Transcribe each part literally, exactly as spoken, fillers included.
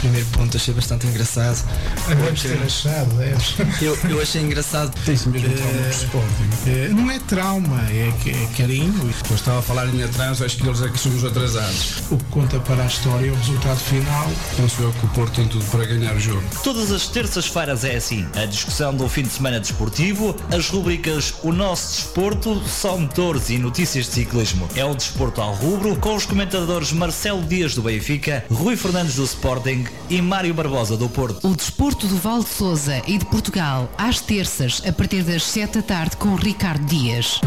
primeiro ponto achei bastante engraçado. Vamos ter achado, deves. Eu, eu achei engraçado. Tem-se mesmo Eh, trauma do Sporting. Eh, Não é trauma, é, que- é carinho. Eu estava a falar em atraso, acho que eles é que somos atrasados. O que conta para a história é o resultado final. Penso eu que o Porto tem tudo para ganhar o jogo. Todas as terças-feiras é assim. A discussão do fim de semana desportivo, as rubricas O Nosso Desporto, Só Motores e Notícias de Ciclismo. É o Desporto ao Rubro, com os comentadores Marcelo Dias do Benfica, Rui Fernandes do Sporting e Mário Barbosa do Porto. O desporto do Val de Sousa e de Portugal, às terças, a partir das sete da tarde, com Ricardo Dias.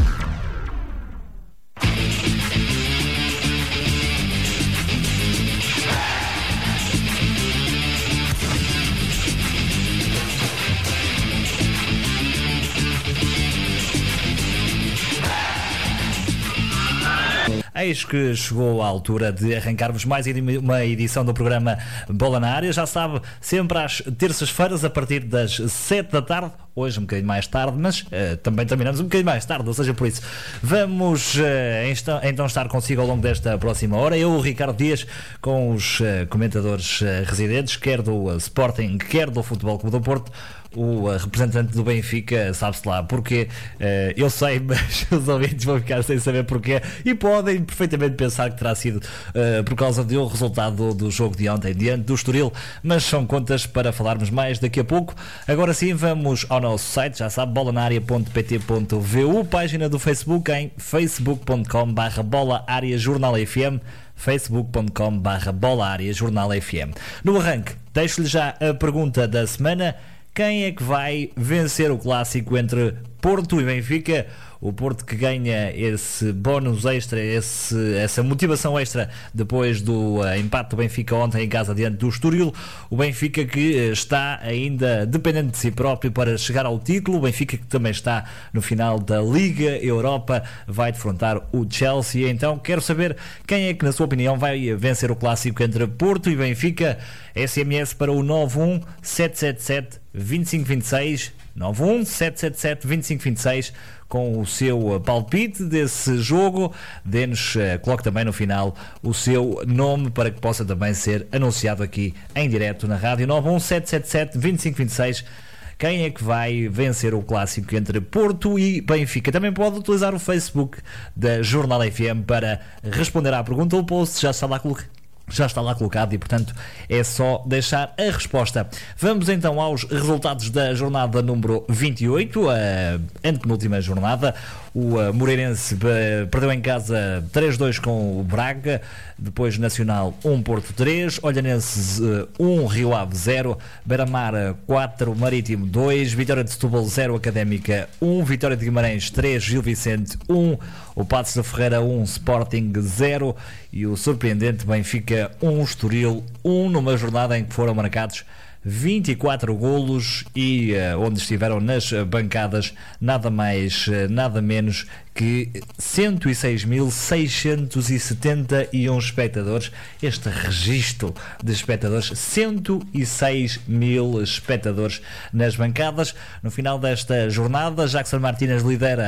Eis que chegou a altura de arrancarmos mais uma edição do programa Bola na Área. Já sabe, sempre às terças-feiras, a partir das sete da tarde. Hoje um bocadinho mais tarde, mas uh, também terminamos um bocadinho mais tarde, ou seja, por isso vamos uh, então, então estar consigo ao longo desta próxima hora. Eu, o Ricardo Dias, com os uh, comentadores uh, residentes, quer do uh, Sporting, quer do Futebol Clube do Porto. O uh, representante do Benfica, sabe-se lá porquê. Uh, eu sei, mas os ouvintes vão ficar sem saber porquê e podem perfeitamente pensar que terá sido uh, por causa do resultado do, do jogo de ontem diante do Estoril, mas são contas para falarmos mais daqui a pouco. Agora sim, vamos ao nosso site, já sabe, bola na área ponto pt ponto v u, página do Facebook em facebook ponto com barra bola área jornal F M, facebook ponto com barra bola área jornal F M. No arranque, deixo-lhe já a pergunta da semana: quem é que vai vencer o clássico entre Porto e Benfica? O Porto que ganha esse bónus extra, esse, essa motivação extra depois do uh, empate do Benfica ontem em casa diante do Estoril. O Benfica que uh, está ainda dependente de si próprio para chegar ao título. O Benfica que também está no final da Liga Europa, vai defrontar o Chelsea. Então quero saber quem é que, na sua opinião, vai vencer o clássico entre Porto e Benfica. S M S para o nove um sete sete sete dois cinco dois seis, nove um sete sete sete dois cinco dois seis, com o seu palpite desse jogo. Dê-nos, coloque também no final o seu nome para que possa também ser anunciado aqui em direto na rádio. Nove um sete sete sete dois cinco dois seis. Quem é que vai vencer o clássico entre Porto e Benfica? Também pode utilizar o Facebook da Jornal F M para responder à pergunta. O post já está lá colocado. Já está lá colocado e, portanto, é só deixar a resposta. Vamos então aos resultados da jornada número vinte e oito, a antepenúltima jornada. O uh, Moreirense uh, perdeu em casa três dois com o Braga, depois Nacional um, Porto três, Olhanenses uh, um, Rio Ave zero, Beira-Mar quatro, Marítimo dois, Vitória de Setúbal zero, Académica um, Vitória de Guimarães três, Gil Vicente um, o Paços da Ferreira um, Sporting zero e o surpreendente Benfica um, Estoril um, numa jornada em que foram marcados vinte e quatro golos e uh, onde estiveram nas bancadas nada mais, uh, nada menos que cento e seis mil seiscentos e setenta e um espectadores. Este registro de espectadores, cento e seis mil espectadores nas bancadas. No final desta jornada, Jackson Martínez lidera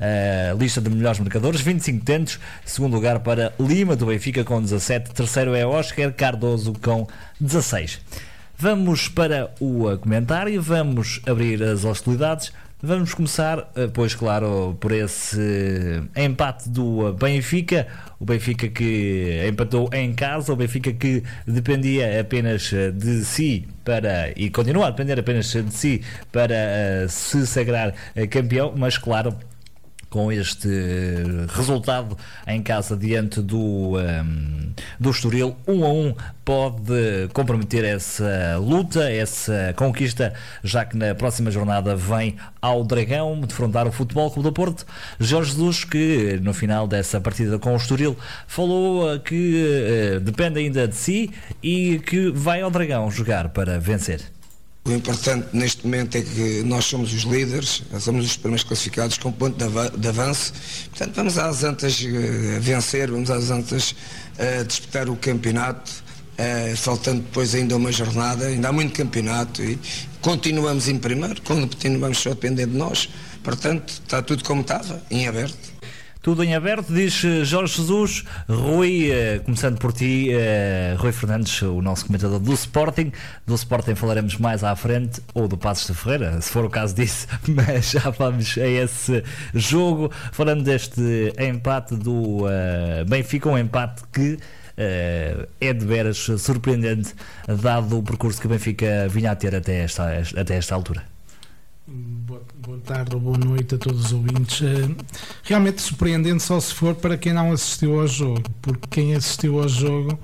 a lista de melhores marcadores, vinte e cinco tentos. Segundo lugar para Lima do Benfica com dezassete, terceiro é Óscar Cardoso com dezasseis. Vamos para o comentário, vamos abrir as hostilidades. Vamos começar, pois claro, por esse empate do Benfica. O Benfica que empatou em casa, o Benfica que dependia apenas de si para, e continua a depender apenas de si para uh, se sagrar campeão, mas claro, com este resultado em casa diante do, um, do Estoril, um a um, pode comprometer essa luta, essa conquista, já que na próxima jornada vem ao Dragão defrontar o Futebol Clube do Porto. Jorge Jesus, que no final dessa partida com o Estoril falou que uh, depende ainda de si e que vai ao Dragão jogar para vencer. O importante neste momento é que nós somos os líderes, somos os primeiros classificados com ponto de avanço, portanto vamos às antas a vencer, vamos às antas a disputar o campeonato, faltando depois ainda uma jornada, ainda há muito campeonato e continuamos em primeiro, continuamos só a depender de nós, portanto está tudo como estava, em aberto. tudo em aberto, diz Jorge Jesus. Rui, uh, começando por ti, uh, Rui Fernandes, o nosso comentador do Sporting. Do Sporting falaremos mais à frente, ou do Passos de Ferreira, se for o caso disso, mas já vamos a esse jogo, falando deste empate do uh, Benfica, um empate que uh, é de veras surpreendente, dado o percurso que o Benfica vinha a ter até esta, até esta altura. Boa, boa tarde ou boa noite a todos os ouvintes. Realmente surpreendente só se for para quem não assistiu ao jogo, porque quem assistiu ao jogo,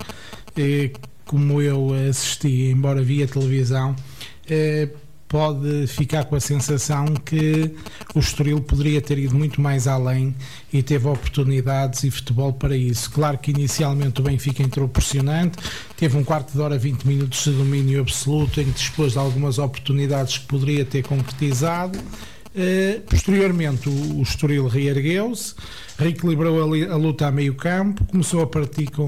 como eu assisti, embora via televisão, pode ficar com a sensação que o Estoril poderia ter ido muito mais além e teve oportunidades e futebol para isso. Claro que inicialmente o Benfica entrou pressionante, teve um quarto de hora, vinte minutos de domínio absoluto, em que dispôs de algumas oportunidades que poderia ter concretizado. Uh, posteriormente o, o Estoril reergueu-se, reequilibrou a, a luta a meio campo, começou a partir com,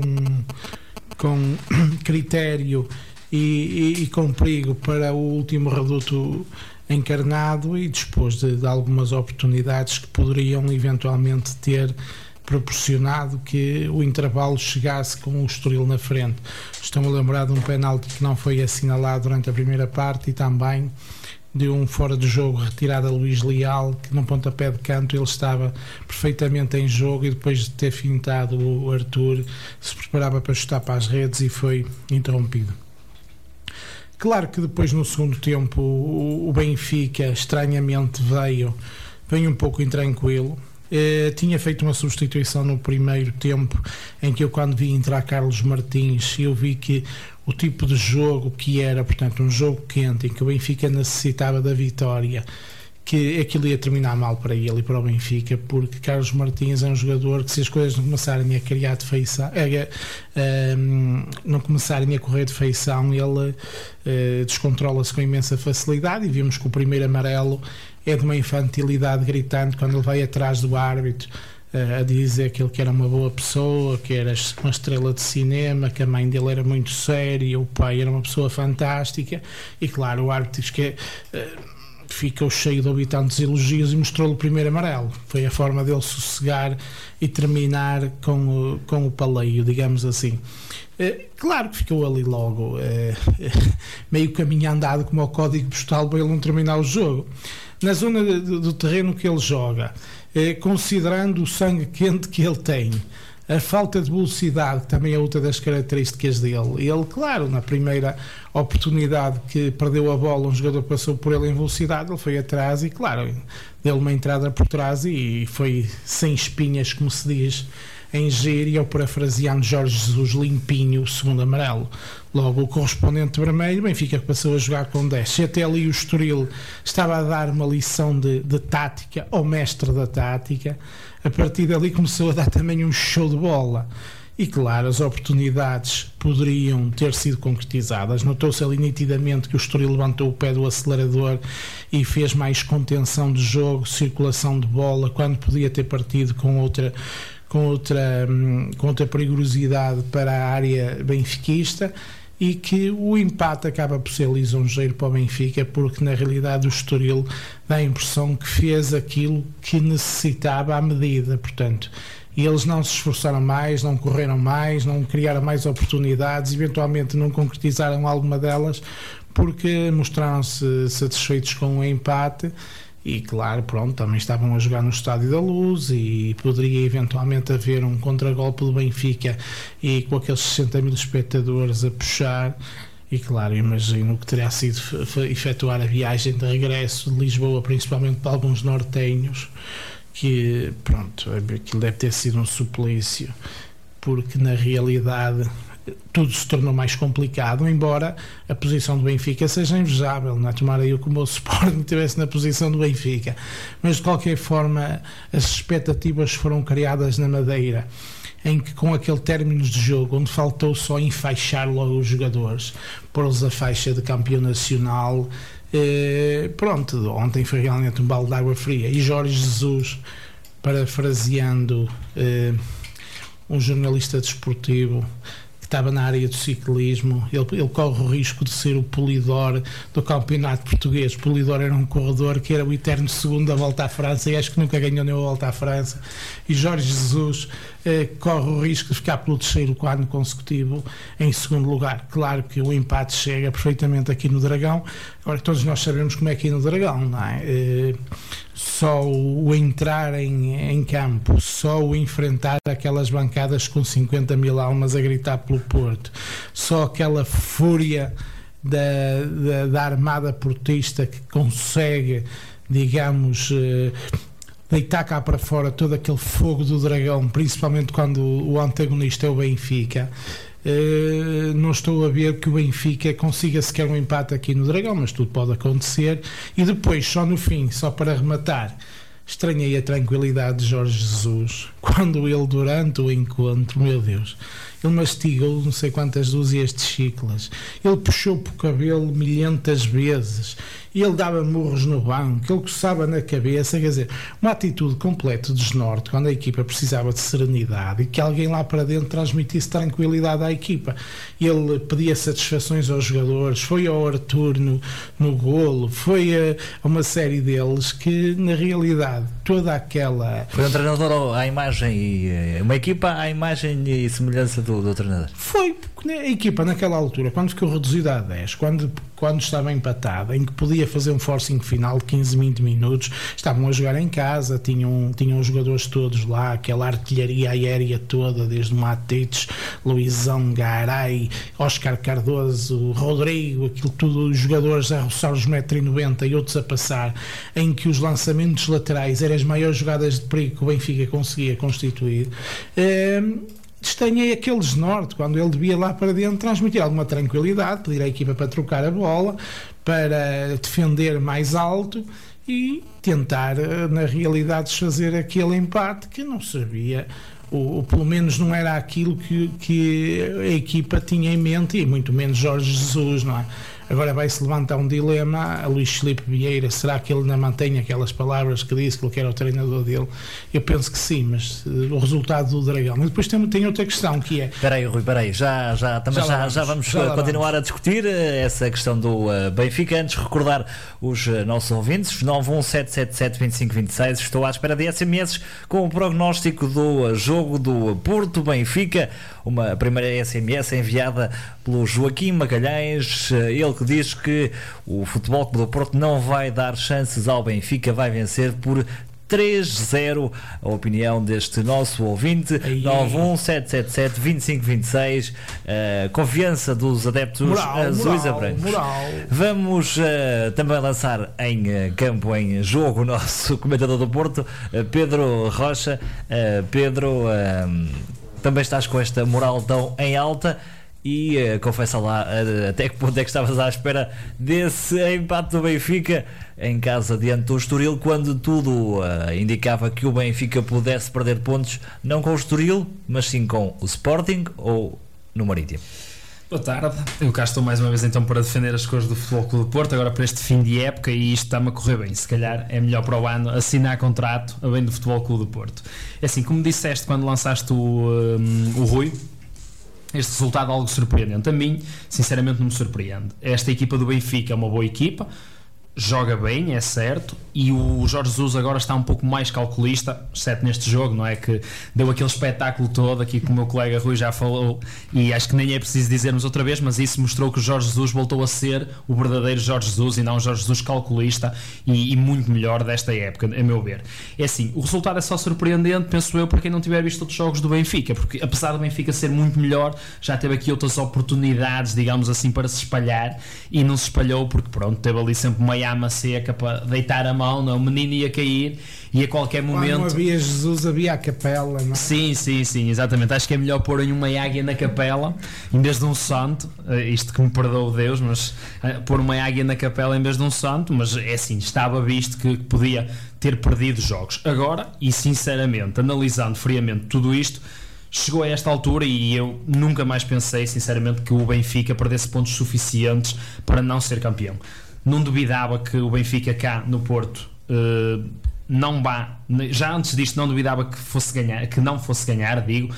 com critério E, e, e com perigo para o último reduto encarnado e dispôs de, de algumas oportunidades que poderiam eventualmente ter proporcionado que o intervalo chegasse com o Estoril na frente. Estou-me a lembrar de um penalti que não foi assinalado durante a primeira parte e também de um fora de jogo retirado a Luís Leal, que num pontapé de canto ele estava perfeitamente em jogo e depois de ter fintado o Arthur se preparava para chutar para as redes e foi interrompido. Claro que depois no segundo tempo o Benfica estranhamente veio, veio um pouco intranquilo. Eh, tinha feito uma substituição no primeiro tempo em que eu, quando vi entrar Carlos Martins, eu vi que o tipo de jogo que era, portanto, um jogo quente em que o Benfica necessitava da vitória, que aquilo ia terminar mal para ele e para o Benfica, porque Carlos Martins é um jogador que, se as coisas não começarem a criar de feição, é, é, não começarem a correr de feição, ele é, descontrola-se com imensa facilidade, e vimos que o primeiro amarelo é de uma infantilidade gritante quando ele vai atrás do árbitro a dizer que ele que era uma boa pessoa, que era uma estrela de cinema, que a mãe dele era muito séria, o pai era uma pessoa fantástica, e claro, o árbitro diz que é, ficou cheio de ouvir tantos elogios e mostrou-lhe o primeiro amarelo. Foi a forma dele sossegar e terminar com o, com o paleio, digamos assim. É, claro que ficou ali logo é, é, meio caminho andado como o código postal para ele não terminar o jogo. Na zona do, do terreno que ele joga, é, considerando o sangue quente que ele tem, a falta de velocidade, que também é outra das características dele. Ele, claro, na primeira oportunidade que perdeu a bola, um jogador passou por ele em velocidade, ele foi atrás e, claro, deu uma entrada por trás e foi sem espinhas, como se diz em gíria, e ao parafraseando Jorge Jesus, limpinho, o segundo amarelo. Logo o correspondente vermelho, Benfica que passou a jogar com dez. Se até ali o Estoril estava a dar uma lição de, de tática ao mestre da tática, a partir dali começou a dar também um show de bola. E claro, as oportunidades poderiam ter sido concretizadas. Notou-se ali nitidamente que o Estoril levantou o pé do acelerador e fez mais contenção de jogo, circulação de bola, quando podia ter partido com outra com outra, com outra perigosidade para a área benfiquista, e que o empate acaba por ser lisonjeiro para o Benfica, porque na realidade o Estoril dá a impressão que fez aquilo que necessitava à medida, portanto, e eles não se esforçaram mais, não correram mais, não criaram mais oportunidades, eventualmente não concretizaram alguma delas, porque mostraram-se satisfeitos com o empate. E claro, pronto, também estavam a jogar no Estádio da Luz e poderia eventualmente haver um contragolpe do Benfica e com aqueles sessenta mil espectadores a puxar. E claro, imagino que terá sido efetuar a viagem de regresso de Lisboa, principalmente para alguns nortenhos, que pronto, aquilo deve ter sido um suplício, porque na realidade tudo se tornou mais complicado, embora a posição do Benfica seja invejável, não é? Tomara eu como o Sporting estivesse na posição do Benfica, mas de qualquer forma as expectativas foram criadas na Madeira, em que com aquele término de jogo, onde faltou só enfaixar logo os jogadores, pô-los a faixa de campeão nacional, eh, pronto, ontem foi realmente um balde de água fria. E Jorge Jesus, parafraseando eh, um jornalista desportivo, que estava na área do ciclismo. Ele, ele corre o risco de ser o Polidor do campeonato português. O Polidor era um corredor que era o eterno segundo da Volta à França e acho que nunca ganhou nenhuma Volta à França. E Jorge Jesus eh, corre o risco de ficar pelo terceiro ano consecutivo em segundo lugar. Claro que o empate chega perfeitamente aqui no Dragão. Agora, todos nós sabemos como é aqui no Dragão, não é? Eh, só o, o entrar em, em campo, só o enfrentar aquelas bancadas com cinquenta mil almas a gritar pelo Porto, só aquela fúria da, da, da armada portista que consegue, digamos, eh, deitar cá para fora todo aquele fogo do Dragão, principalmente quando o antagonista é o Benfica. Uh, não estou a ver que o Benfica consiga sequer um empate aqui no Dragão, mas tudo pode acontecer. E depois, só no fim, só para rematar, estranhei a tranquilidade de Jorge Jesus quando ele, durante o encontro, meu Deus, ele mastigou não sei quantas dúzias de chiclas, ele puxou para o cabelo milhentas vezes, ele dava murros no banco, ele coçava na cabeça, quer dizer, uma atitude completa de desnorte quando a equipa precisava de serenidade e que alguém lá para dentro transmitisse tranquilidade à equipa. Ele pedia satisfações aos jogadores, foi ao Arthur no, no golo, foi a, a uma série deles que, na realidade, toda aquela... Foi um treinador à imagem e uma equipa à imagem e semelhança do, do treinador. Foi, porque a equipa naquela altura, quando ficou reduzida a dez, quando, quando estava empatada, em que podia fazer um forcing final de quinze, vinte minutos, estavam a jogar em casa, tinham, tinham os jogadores todos lá, aquela artilharia aérea toda, desde Matites, Luizão, Garay, Oscar Cardoso, Rodrigo, aquilo tudo, os jogadores a roçar os um metro e noventa e outros a passar, em que os lançamentos laterais eram as maiores jogadas de perigo que o Benfica conseguia constituir. Um, Estranhei aquele desnorte quando ele devia lá para dentro transmitir alguma tranquilidade, pedir à equipa para trocar a bola, para defender mais alto e tentar, na realidade, desfazer aquele empate que não servia, ou, ou pelo menos não era aquilo que, que a equipa tinha em mente, e muito menos Jorge Jesus, não é? Agora vai-se levantar um dilema a Luís Filipe Vieira, será que ele ainda mantém aquelas palavras que disse que ele era o treinador dele? Eu penso que sim, mas uh, o resultado do Dragão. Mas depois tem, tem outra questão que é... Espera aí, Rui, espera aí, já, já, também já, já, vamos, já vamos já continuar vamos. a discutir essa questão do uh, Benfica. Antes recordar os uh, nossos ouvintes, nove um sete sete sete, dois cinco dois seis, estou à espera de S M S com o prognóstico do uh, jogo do Porto Benfica, uma primeira S M S enviada pelo Joaquim Magalhães, uh, ele que diz que o Futebol Clube do Porto não vai dar chances ao Benfica, vai vencer por três zero. A opinião deste nosso ouvinte. nove um sete sete sete, dois cinco dois seis, uh, confiança dos adeptos moral, azuis moral, a brancos. Moral. Vamos uh, também lançar em uh, campo, em jogo, o nosso comentador do Porto, uh, Pedro Rocha. uh, Pedro, uh, também estás com esta moral tão em alta e uh, confessa lá uh, até que ponto é que estavas à espera desse empate do Benfica em casa diante do Estoril, quando tudo uh, indicava que o Benfica pudesse perder pontos, não com o Estoril, mas sim com o Sporting ou no Marítimo. Boa tarde, eu cá estou mais uma vez então para defender as cores do Futebol Clube do Porto, agora para este fim de época, e isto está-me a correr bem. Se calhar é melhor para o ano assinar contrato a bem do Futebol Clube do Porto. É assim, como disseste quando lançaste o, um, o Rui, este resultado é algo surpreendente. A mim, sinceramente, não me surpreende. Esta equipa do Benfica é uma boa equipa, joga bem, é certo, e o Jorge Jesus agora está um pouco mais calculista, exceto neste jogo, não é? Que deu aquele espetáculo todo aqui que o meu colega Rui já falou, e acho que nem é preciso dizermos outra vez, mas isso mostrou que o Jorge Jesus voltou a ser o verdadeiro Jorge Jesus e não o Jorge Jesus calculista e, e muito melhor desta época, a meu ver. É assim, o resultado é só surpreendente, penso eu, para quem não tiver visto outros jogos do Benfica, porque apesar do Benfica ser muito melhor, já teve aqui outras oportunidades, digamos assim, para se espalhar, e não se espalhou porque pronto, teve ali sempre uma ama seca para deitar a mão, não, o menino ia cair e a qualquer momento... Quando havia Jesus havia a capela, não é? Sim, sim, sim, exatamente. Acho que é melhor pôr em uma águia na capela em vez de um santo, isto que me perdoe Deus, mas pôr uma águia na capela em vez de um santo, mas é assim, estava visto que podia ter perdido jogos. Agora, e sinceramente, analisando friamente tudo isto, chegou a esta altura e eu nunca mais pensei, sinceramente, que o Benfica perdesse pontos suficientes para não ser campeão. Não duvidava que o Benfica cá no Porto uh, não vá, já antes disto não duvidava que fosse ganhar, que não fosse ganhar, digo.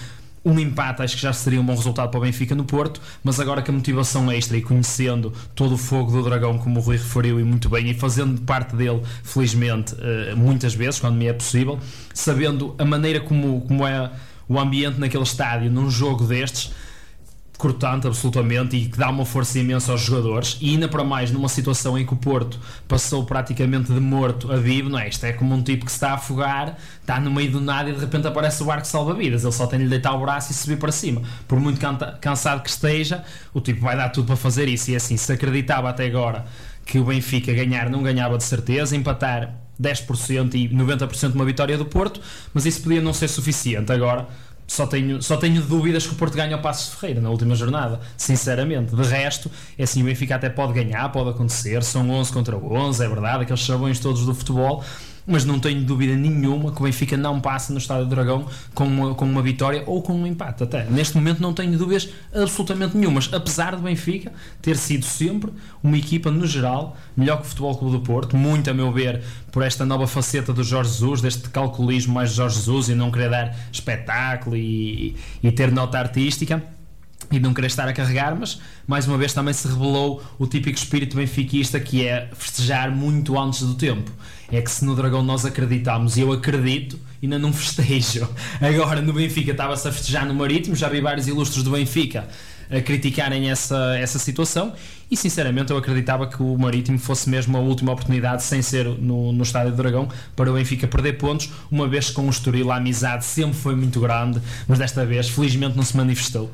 Um empate acho que já seria um bom resultado para o Benfica no Porto, mas agora que a motivação extra e conhecendo todo o fogo do Dragão, como o Rui referiu e muito bem, e fazendo parte dele, felizmente, muitas vezes, quando me é possível, sabendo a maneira como, como é o ambiente naquele estádio, num jogo destes, cortante absolutamente, e que dá uma força imensa aos jogadores, e ainda para mais numa situação em que o Porto passou praticamente de morto a vivo, não é? Isto é como um tipo que se está a afogar, está no meio do nada e de repente aparece o barco salva-vidas, ele só tem de lhe deitar o braço e subir para cima, por muito cansado que esteja, o tipo vai dar tudo para fazer isso. E assim, se acreditava até agora que o Benfica ganhar, não ganhava de certeza, empatar dez por cento e noventa por cento uma vitória do Porto, mas isso podia não ser suficiente. Agora Só tenho, só tenho dúvidas que o Porto ganhe ao Passos de Ferreira na última jornada, sinceramente. De resto, é assim, o Benfica até pode ganhar, pode acontecer, são onze contra onze, é verdade, aqueles chavões todos do futebol, mas não tenho dúvida nenhuma que o Benfica não passa no Estádio do Dragão com uma, com uma vitória ou com um empate. Até neste momento não tenho dúvidas absolutamente nenhumas, apesar do Benfica ter sido sempre uma equipa, no geral, melhor que o Futebol Clube do Porto, muito a meu ver, por esta nova faceta do Jorge Jesus, deste calculismo mais de Jorge Jesus e não querer dar espetáculo e, e ter nota artística e não querer estar a carregar, mas mais uma vez também se revelou o típico espírito benfiquista, que é festejar muito antes do tempo. É que se no Dragão nós acreditamos, e eu acredito, ainda não festejo. Agora no Benfica estava-se a festejar no Marítimo, já vi vários ilustres do Benfica a criticarem essa, essa situação, e sinceramente eu acreditava que o Marítimo fosse mesmo a última oportunidade, sem ser no, no Estádio do Dragão, para o Benfica perder pontos, uma vez que com o Estoril a amizade sempre foi muito grande, mas desta vez felizmente não se manifestou.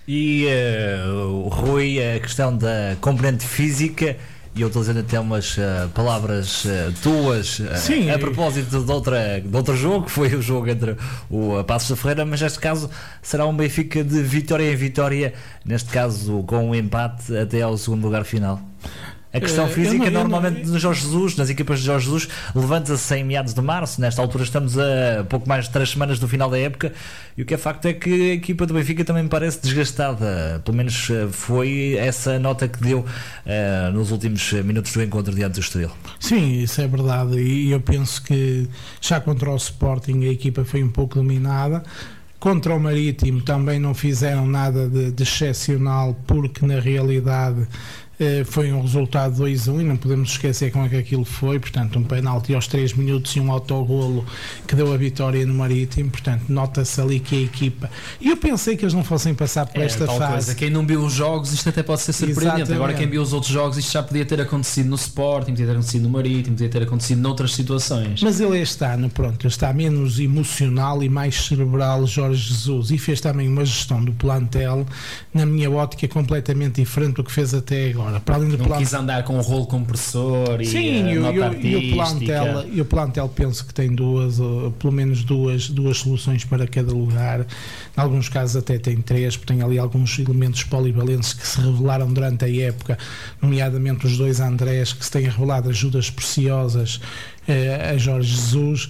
E uh, Rui, a questão da componente física, e eu estou dizendo até umas uh, palavras uh, tuas uh, Sim, a propósito de, outra, de outro jogo, que foi o jogo entre o uh, Passos de Ferreira, mas neste caso será um Benfica de vitória em vitória, neste caso com um empate até ao segundo lugar final. A questão física, não, normalmente não... no Jorge Jesus, nas equipas de Jorge Jesus, levanta-se em meados de março. Nesta altura estamos a pouco mais de três semanas do final da época, e o que é facto é que a equipa do Benfica também me parece desgastada. Pelo menos foi essa nota que deu uh, nos últimos minutos do encontro diante do Estoril. Sim, isso é verdade, e eu penso que já contra o Sporting a equipa foi um pouco dominada. Contra o Marítimo também não fizeram nada de, de excepcional, porque na realidade foi um resultado dois a um e não podemos esquecer como é que aquilo foi. Portanto, um penalti aos três minutos e um autogolo que deu a vitória no Marítimo. Portanto, nota-se ali que a equipa, e eu pensei que eles não fossem passar por é, esta tal fase coisa. Quem não viu os jogos, isto até pode ser surpreendente. Exatamente. Agora quem viu os outros jogos, isto já podia ter acontecido no Sporting, podia ter acontecido no Marítimo, podia ter acontecido noutras situações. Mas ele este ano, pronto, ele está menos emocional e mais cerebral, Jorge Jesus, e fez também uma gestão do plantel, na minha ótica, completamente diferente do que fez até agora. Para além do não plan... quis andar com o rolo compressor e Sim, a e, nota e, artística. e, o plantel, e o plantel penso que tem duas, ou, pelo menos duas, duas soluções para cada lugar. Em alguns casos até tem três, porque tem ali alguns elementos polivalentes que se revelaram durante a época, nomeadamente os dois Andrés, que se têm revelado ajudas preciosas eh, a Jorge Jesus.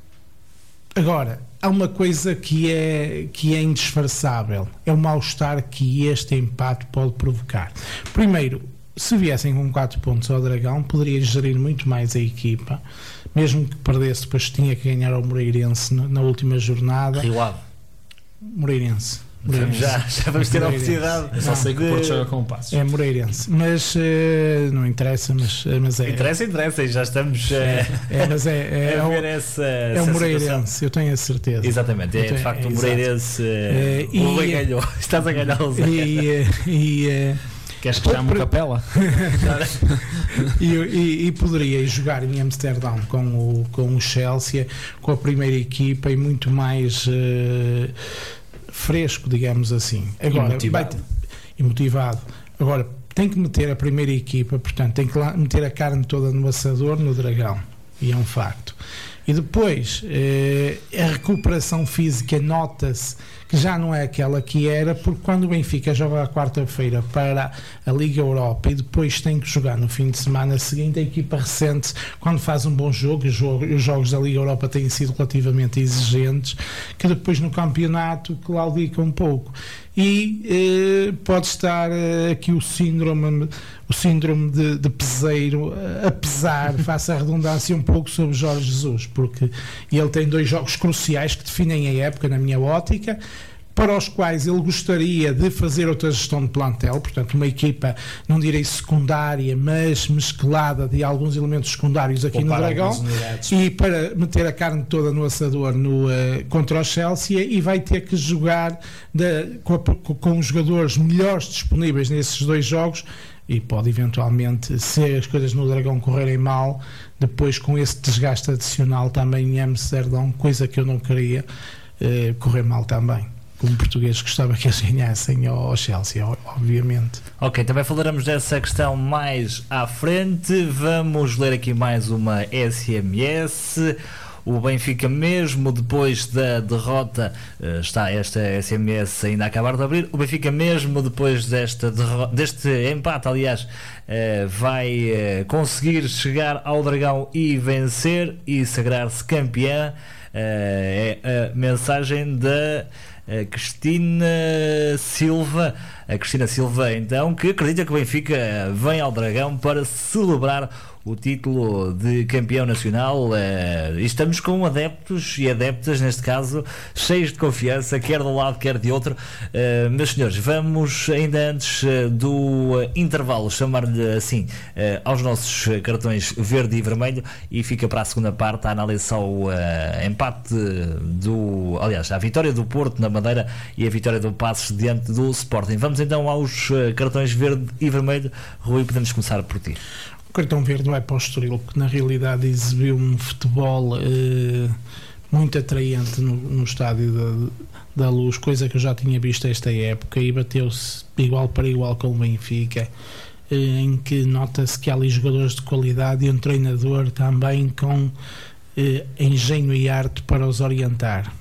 Agora, há uma coisa que é, que é indisfarçável, é o mal-estar que este empate pode provocar. Primeiro, se viessem com quatro pontos ao Dragão, poderia gerir muito mais a equipa, mesmo que perdesse, depois tinha que ganhar ao Moreirense na, na última jornada. Rio Ave. Moreirense. Já, já vamos ter a oportunidade. Eu só sei que o Porto joga com o Passos. É Moreirense, mas uh, não interessa, mas, mas é. Interessa, interessa, já estamos uh, é, é, mas é, é, a é ver o, essa. É essa o Moreirense, situação. eu tenho a certeza. Exatamente, é tenho, de facto é, o Moreirense. É, uh, o Rui ganhou, estás a ganhar o Zé. E. e Queres que chame o Capela? e, e, e poderia jogar em Amsterdão com o, com o Chelsea, com a primeira equipa, e muito mais uh, fresco, digamos assim. Agora, e motivado. Vai, e motivado. Agora, tem que meter a primeira equipa, portanto, tem que lá meter a carne toda no assador, no Dragão, e é um facto. E depois, eh, a recuperação física nota-se que já não é aquela que era, porque quando o Benfica joga à quarta-feira para a Liga Europa e depois tem que jogar no fim de semana seguinte, a equipa ressente quando faz um bom jogo, e os jogos da Liga Europa têm sido relativamente exigentes, que depois no campeonato claudica um pouco. E eh, pode estar eh, aqui o síndrome, o síndrome de, de peseiro a pesar, faça a redundância, um pouco sobre Jorge Jesus, porque ele tem dois jogos cruciais que definem a época, na minha ótica. para os quais ele gostaria de fazer outra gestão de plantel, portanto uma equipa, não direi secundária, mas mesclada de alguns elementos secundários aqui no Dragão, e para meter a carne toda no assador no, uh, contra o Chelsea, e vai ter que jogar de, com, a, com os jogadores melhores disponíveis nesses dois jogos, e pode eventualmente, se as coisas no Dragão correrem mal, depois com esse desgaste adicional também em Amsterdão, coisa que eu não queria, uh, correr mal também. Como português gostava que eles ganhassem ao Chelsea, obviamente. Ok, também falaremos dessa questão mais à frente. Vamos ler aqui mais uma S M S. O Benfica, mesmo depois da derrota, está esta S M S ainda a acabar de abrir, o Benfica mesmo depois desta derrota, deste empate, aliás, vai conseguir chegar ao Dragão e vencer e sagrar-se campeã. É a mensagem da Cristina Silva. A Cristina Silva, então, que acredita que o Benfica vem ao Dragão para celebrar o título de campeão nacional. E estamos com adeptos e adeptas, neste caso, cheios de confiança, quer de um lado, quer de outro. Meus senhores, vamos ainda antes do intervalo chamar-lhe assim aos nossos cartões verde e vermelho, e fica para a segunda parte a análise ao empate do, aliás, a vitória do Porto na Madeira e a vitória do Passos diante do Sporting. Vamos então aos cartões verde e vermelho. Rui, podemos começar por ti. O cartão verde vai para o Estoril, que na realidade exibiu um futebol eh, muito atraente no, no estádio da, da Luz, coisa que eu já tinha visto esta época, e bateu-se igual para igual com o Benfica, eh, em que nota-se que há ali jogadores de qualidade e um treinador também com eh, engenho e arte para os orientar.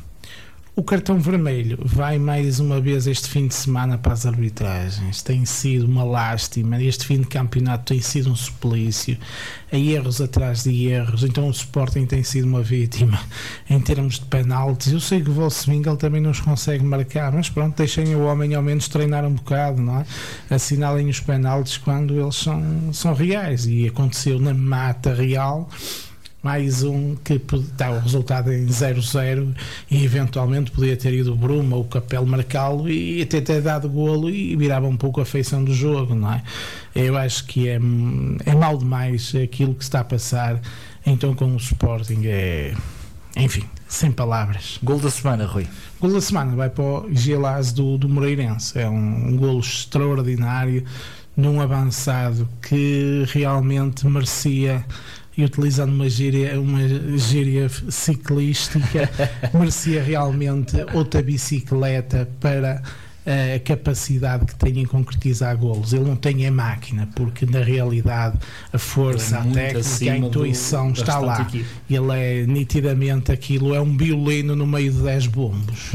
O cartão vermelho vai mais uma vez este fim de semana para as arbitragens. Tem sido uma lástima. Este fim de campeonato tem sido um suplício. Há erros atrás de erros. Então o Sporting tem sido uma vítima em termos de penaltis. Eu sei que o Wolfswinkel também nos consegue marcar, mas pronto, deixem o homem ao menos treinar um bocado, não é? Assinalem os penaltis quando eles são, são reais. E aconteceu na Mata Real. Mais um que dá o resultado em zero zero, e eventualmente podia ter ido o Bruma ou o Capel marcá-lo e até ter dado golo e virava um pouco a feição do jogo, não é? Eu acho que é, é mal demais aquilo que está a passar. Então com o Sporting é, enfim, sem palavras. Gol da semana, Rui. Gol da semana vai para o Gelas do, do Moreirense. É um, um golo extraordinário num avançado que realmente merecia, e utilizando uma gíria, uma gíria ciclística, merecia realmente outra bicicleta para a capacidade que tem em concretizar golos. Ele não tem a máquina, porque na realidade a força, é a técnica, a intuição do, está lá. Equipe. Ele é nitidamente aquilo, é um violino no meio de dez bombos.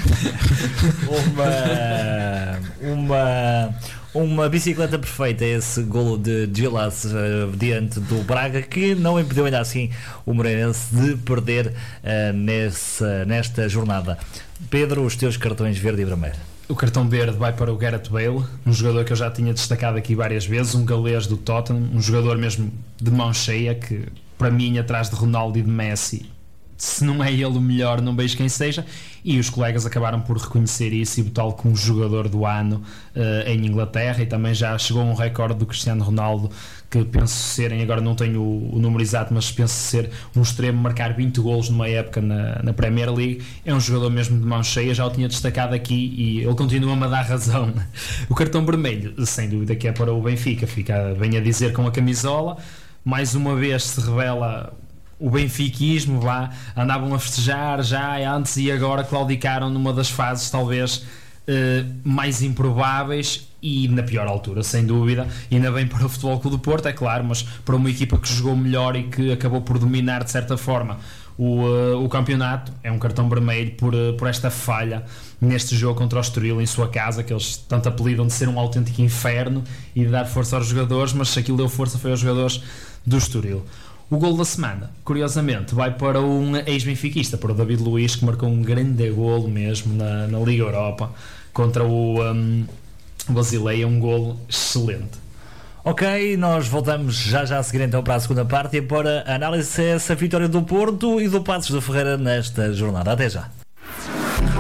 uma... uma... Uma bicicleta perfeita, esse golo de Gilas uh, diante do Braga, que não impediu ainda assim o Moreirense de perder uh, nessa, nesta jornada. Pedro, os teus cartões verde e vermelho. O cartão verde vai para o Gareth Bale, um jogador que eu já tinha destacado aqui várias vezes, um galês do Tottenham, um jogador mesmo de mão cheia, que para mim, atrás de Ronaldo e de Messi, se não é ele o melhor, não vejo quem seja, e os colegas acabaram por reconhecer isso e botá-lo como jogador do ano uh, em Inglaterra, e também já chegou a um recorde do Cristiano Ronaldo, que penso serem, agora não tenho o, o número exato, mas penso ser um extremo, marcar vinte golos numa época na, na Premier League. É um jogador mesmo de mão cheia, já o tinha destacado aqui e ele continua-me a dar razão. O cartão vermelho, sem dúvida que é para o Benfica, fica bem a dizer com a camisola, mais uma vez se revela o benfiquismo, vá, andavam a festejar já antes e agora claudicaram numa das fases talvez eh, mais improváveis e na pior altura, sem dúvida. Ainda bem para o Futebol Clube do Porto, é claro, mas para uma equipa que jogou melhor e que acabou por dominar de certa forma o, uh, o campeonato, é um cartão vermelho por, uh, por esta falha neste jogo contra o Estoril em sua casa, que eles tanto apelidam de ser um autêntico inferno e de dar força aos jogadores, mas se aquilo deu força foi aos jogadores do Estoril. O golo da semana, curiosamente, vai para um ex-benfiquista, para o David Luiz, que marcou um grande golo mesmo na, na Liga Europa contra o um, Basileia, um golo excelente. Ok, nós voltamos já já a seguir então para a segunda parte e para a análise dessa vitória do Porto e do Passos de Ferreira nesta jornada. Até já.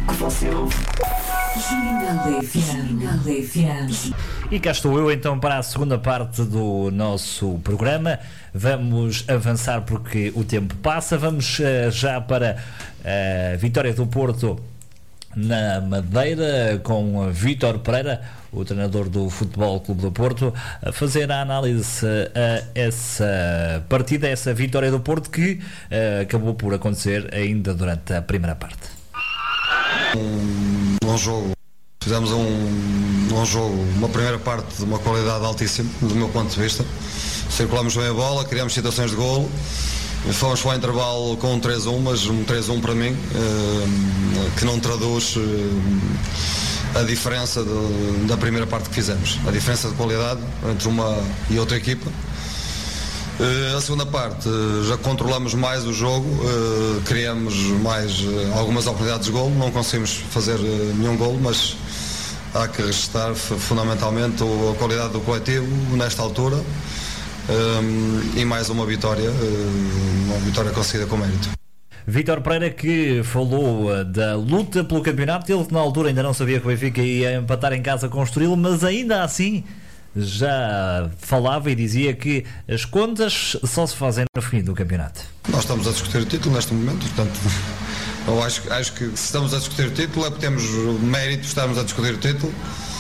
que você ouve. Jornal F M. Jornal F M. E cá estou eu então para a segunda parte do nosso programa. Vamos avançar porque o tempo passa. Vamos uh, já para a Vitória do Porto na Madeira, com Vítor Pereira, o treinador do Futebol Clube do Porto, a fazer a análise a essa partida, a essa vitória do Porto que uh, acabou por acontecer ainda durante a primeira parte. Um bom jogo, fizemos um bom jogo, uma primeira parte de uma qualidade altíssima do meu ponto de vista. Circulamos bem a bola, criamos situações de golo. Fomos para o intervalo com um três a um, mas um três a um para mim eh, que não traduz eh, a diferença de, da primeira parte que fizemos, a diferença de qualidade entre uma e outra equipa. Eh, a segunda parte já controlamos mais o jogo, eh, criamos mais eh, algumas oportunidades de golo, não conseguimos fazer eh, nenhum golo, mas há que registrar fundamentalmente a qualidade do coletivo nesta altura. Um, e mais uma vitória, uma vitória conseguida com mérito. Vítor Pereira, que falou uh, da luta pelo campeonato. Ele que na altura ainda não sabia que o Benfica ia empatar em casa com o Estoril, mas ainda assim já falava e dizia que as contas só se fazem no fim do campeonato. Nós estamos a discutir o título neste momento, portanto eu acho, acho que se estamos a discutir o título é porque temos mérito, estamos a discutir o título.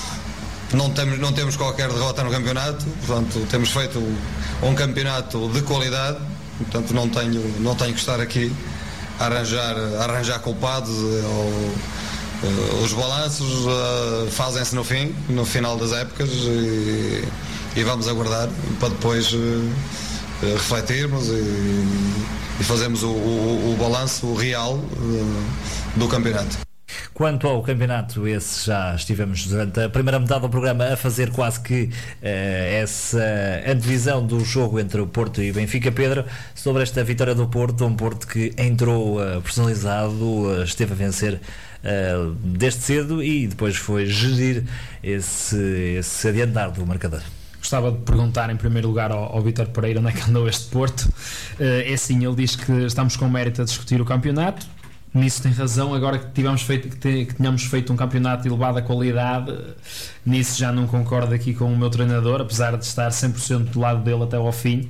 Não temos, não temos qualquer derrota no campeonato, portanto temos feito um campeonato de qualidade, portanto não tenho, não tenho que estar aqui a arranjar, a arranjar culpados. Ou, uh, os balanços uh, fazem-se no fim, no final das épocas, e, e vamos aguardar para depois uh, refletirmos e, e fazermos o, o, o balanço real uh, do campeonato. Quanto ao campeonato, esse já estivemos durante a primeira metade do programa a fazer quase que uh, essa antevisão do jogo entre o Porto e Benfica. Pedro, sobre esta vitória do Porto, um Porto que entrou uh, personalizado, uh, esteve a vencer uh, desde cedo e depois foi gerir esse, esse adiantar do marcador. Gostava de perguntar em primeiro lugar ao, ao Vítor Pereira onde é que andou este Porto. Uh, é assim, ele diz que estamos com mérito a discutir o campeonato. Nisso tem razão. Agora que, tivemos feito, que, te, que tínhamos feito um campeonato de elevada qualidade, nisso já não concordo aqui com o meu treinador, apesar de estar cem por cento do lado dele até ao fim.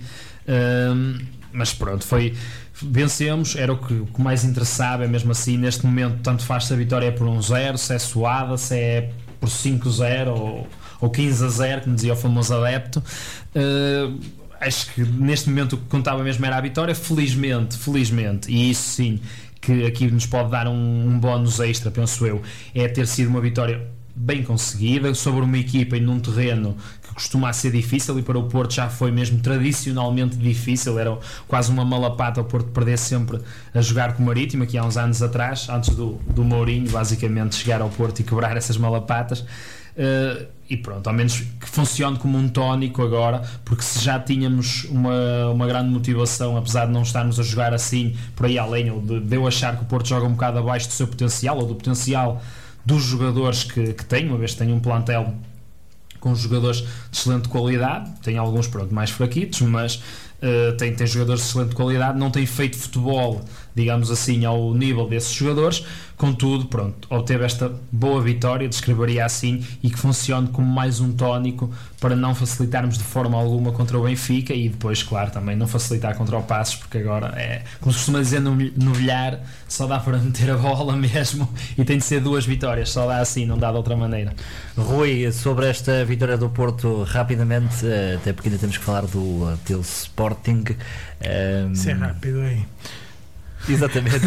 Um, mas pronto, foi, vencemos, era o que, o que mais interessava. É mesmo assim, neste momento tanto faz se a vitória é por um zero, se é suada, se é por cinco a zero ou, ou quinze a zero, como dizia o famoso adepto. Uh, acho que neste momento o que contava mesmo era a vitória. Felizmente, felizmente, e isso sim que aqui nos pode dar um, um bónus extra, penso eu, é ter sido uma vitória bem conseguida sobre uma equipa e num terreno que costuma ser difícil, e para o Porto já foi mesmo tradicionalmente difícil. Era quase uma malapata o Porto perder sempre a jogar com o Marítimo, aqui há uns anos atrás, antes do, do Mourinho basicamente chegar ao Porto e quebrar essas malapatas. Uh, e pronto, ao menos que funcione como um tónico agora, porque se já tínhamos uma, uma grande motivação, apesar de não estarmos a jogar assim por aí além, ou de, de eu achar que o Porto joga um bocado abaixo do seu potencial, ou do potencial dos jogadores que, que tem, uma vez que tem um plantel com jogadores de excelente qualidade, tem alguns pronto, mais fraquitos, mas uh, tem, tem jogadores de excelente qualidade, não tem feito futebol, digamos assim, ao nível desses jogadores. Contudo, pronto, obteve esta boa vitória, descreveria assim, e que funcione como mais um tónico para não facilitarmos de forma alguma contra o Benfica, e depois, claro, também não facilitar contra o Passos, porque agora é, como se costuma dizer no, no bilhar, só dá para meter a bola mesmo, e tem de ser duas vitórias, só dá assim, não dá de outra maneira. Rui, sobre esta vitória do Porto, rapidamente, até porque ainda temos que falar do teu Sporting. Um... Isso é rápido aí. Exatamente.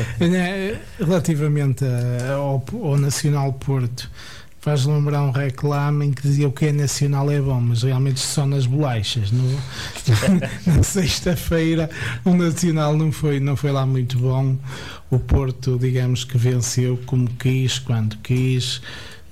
Relativamente ao, ao Nacional Porto, faz lembrar um reclame em que dizia o que é nacional é bom, mas realmente só nas bolachas. No, na sexta-feira o Nacional não foi, não foi lá muito bom. O Porto, digamos que venceu como quis, quando quis,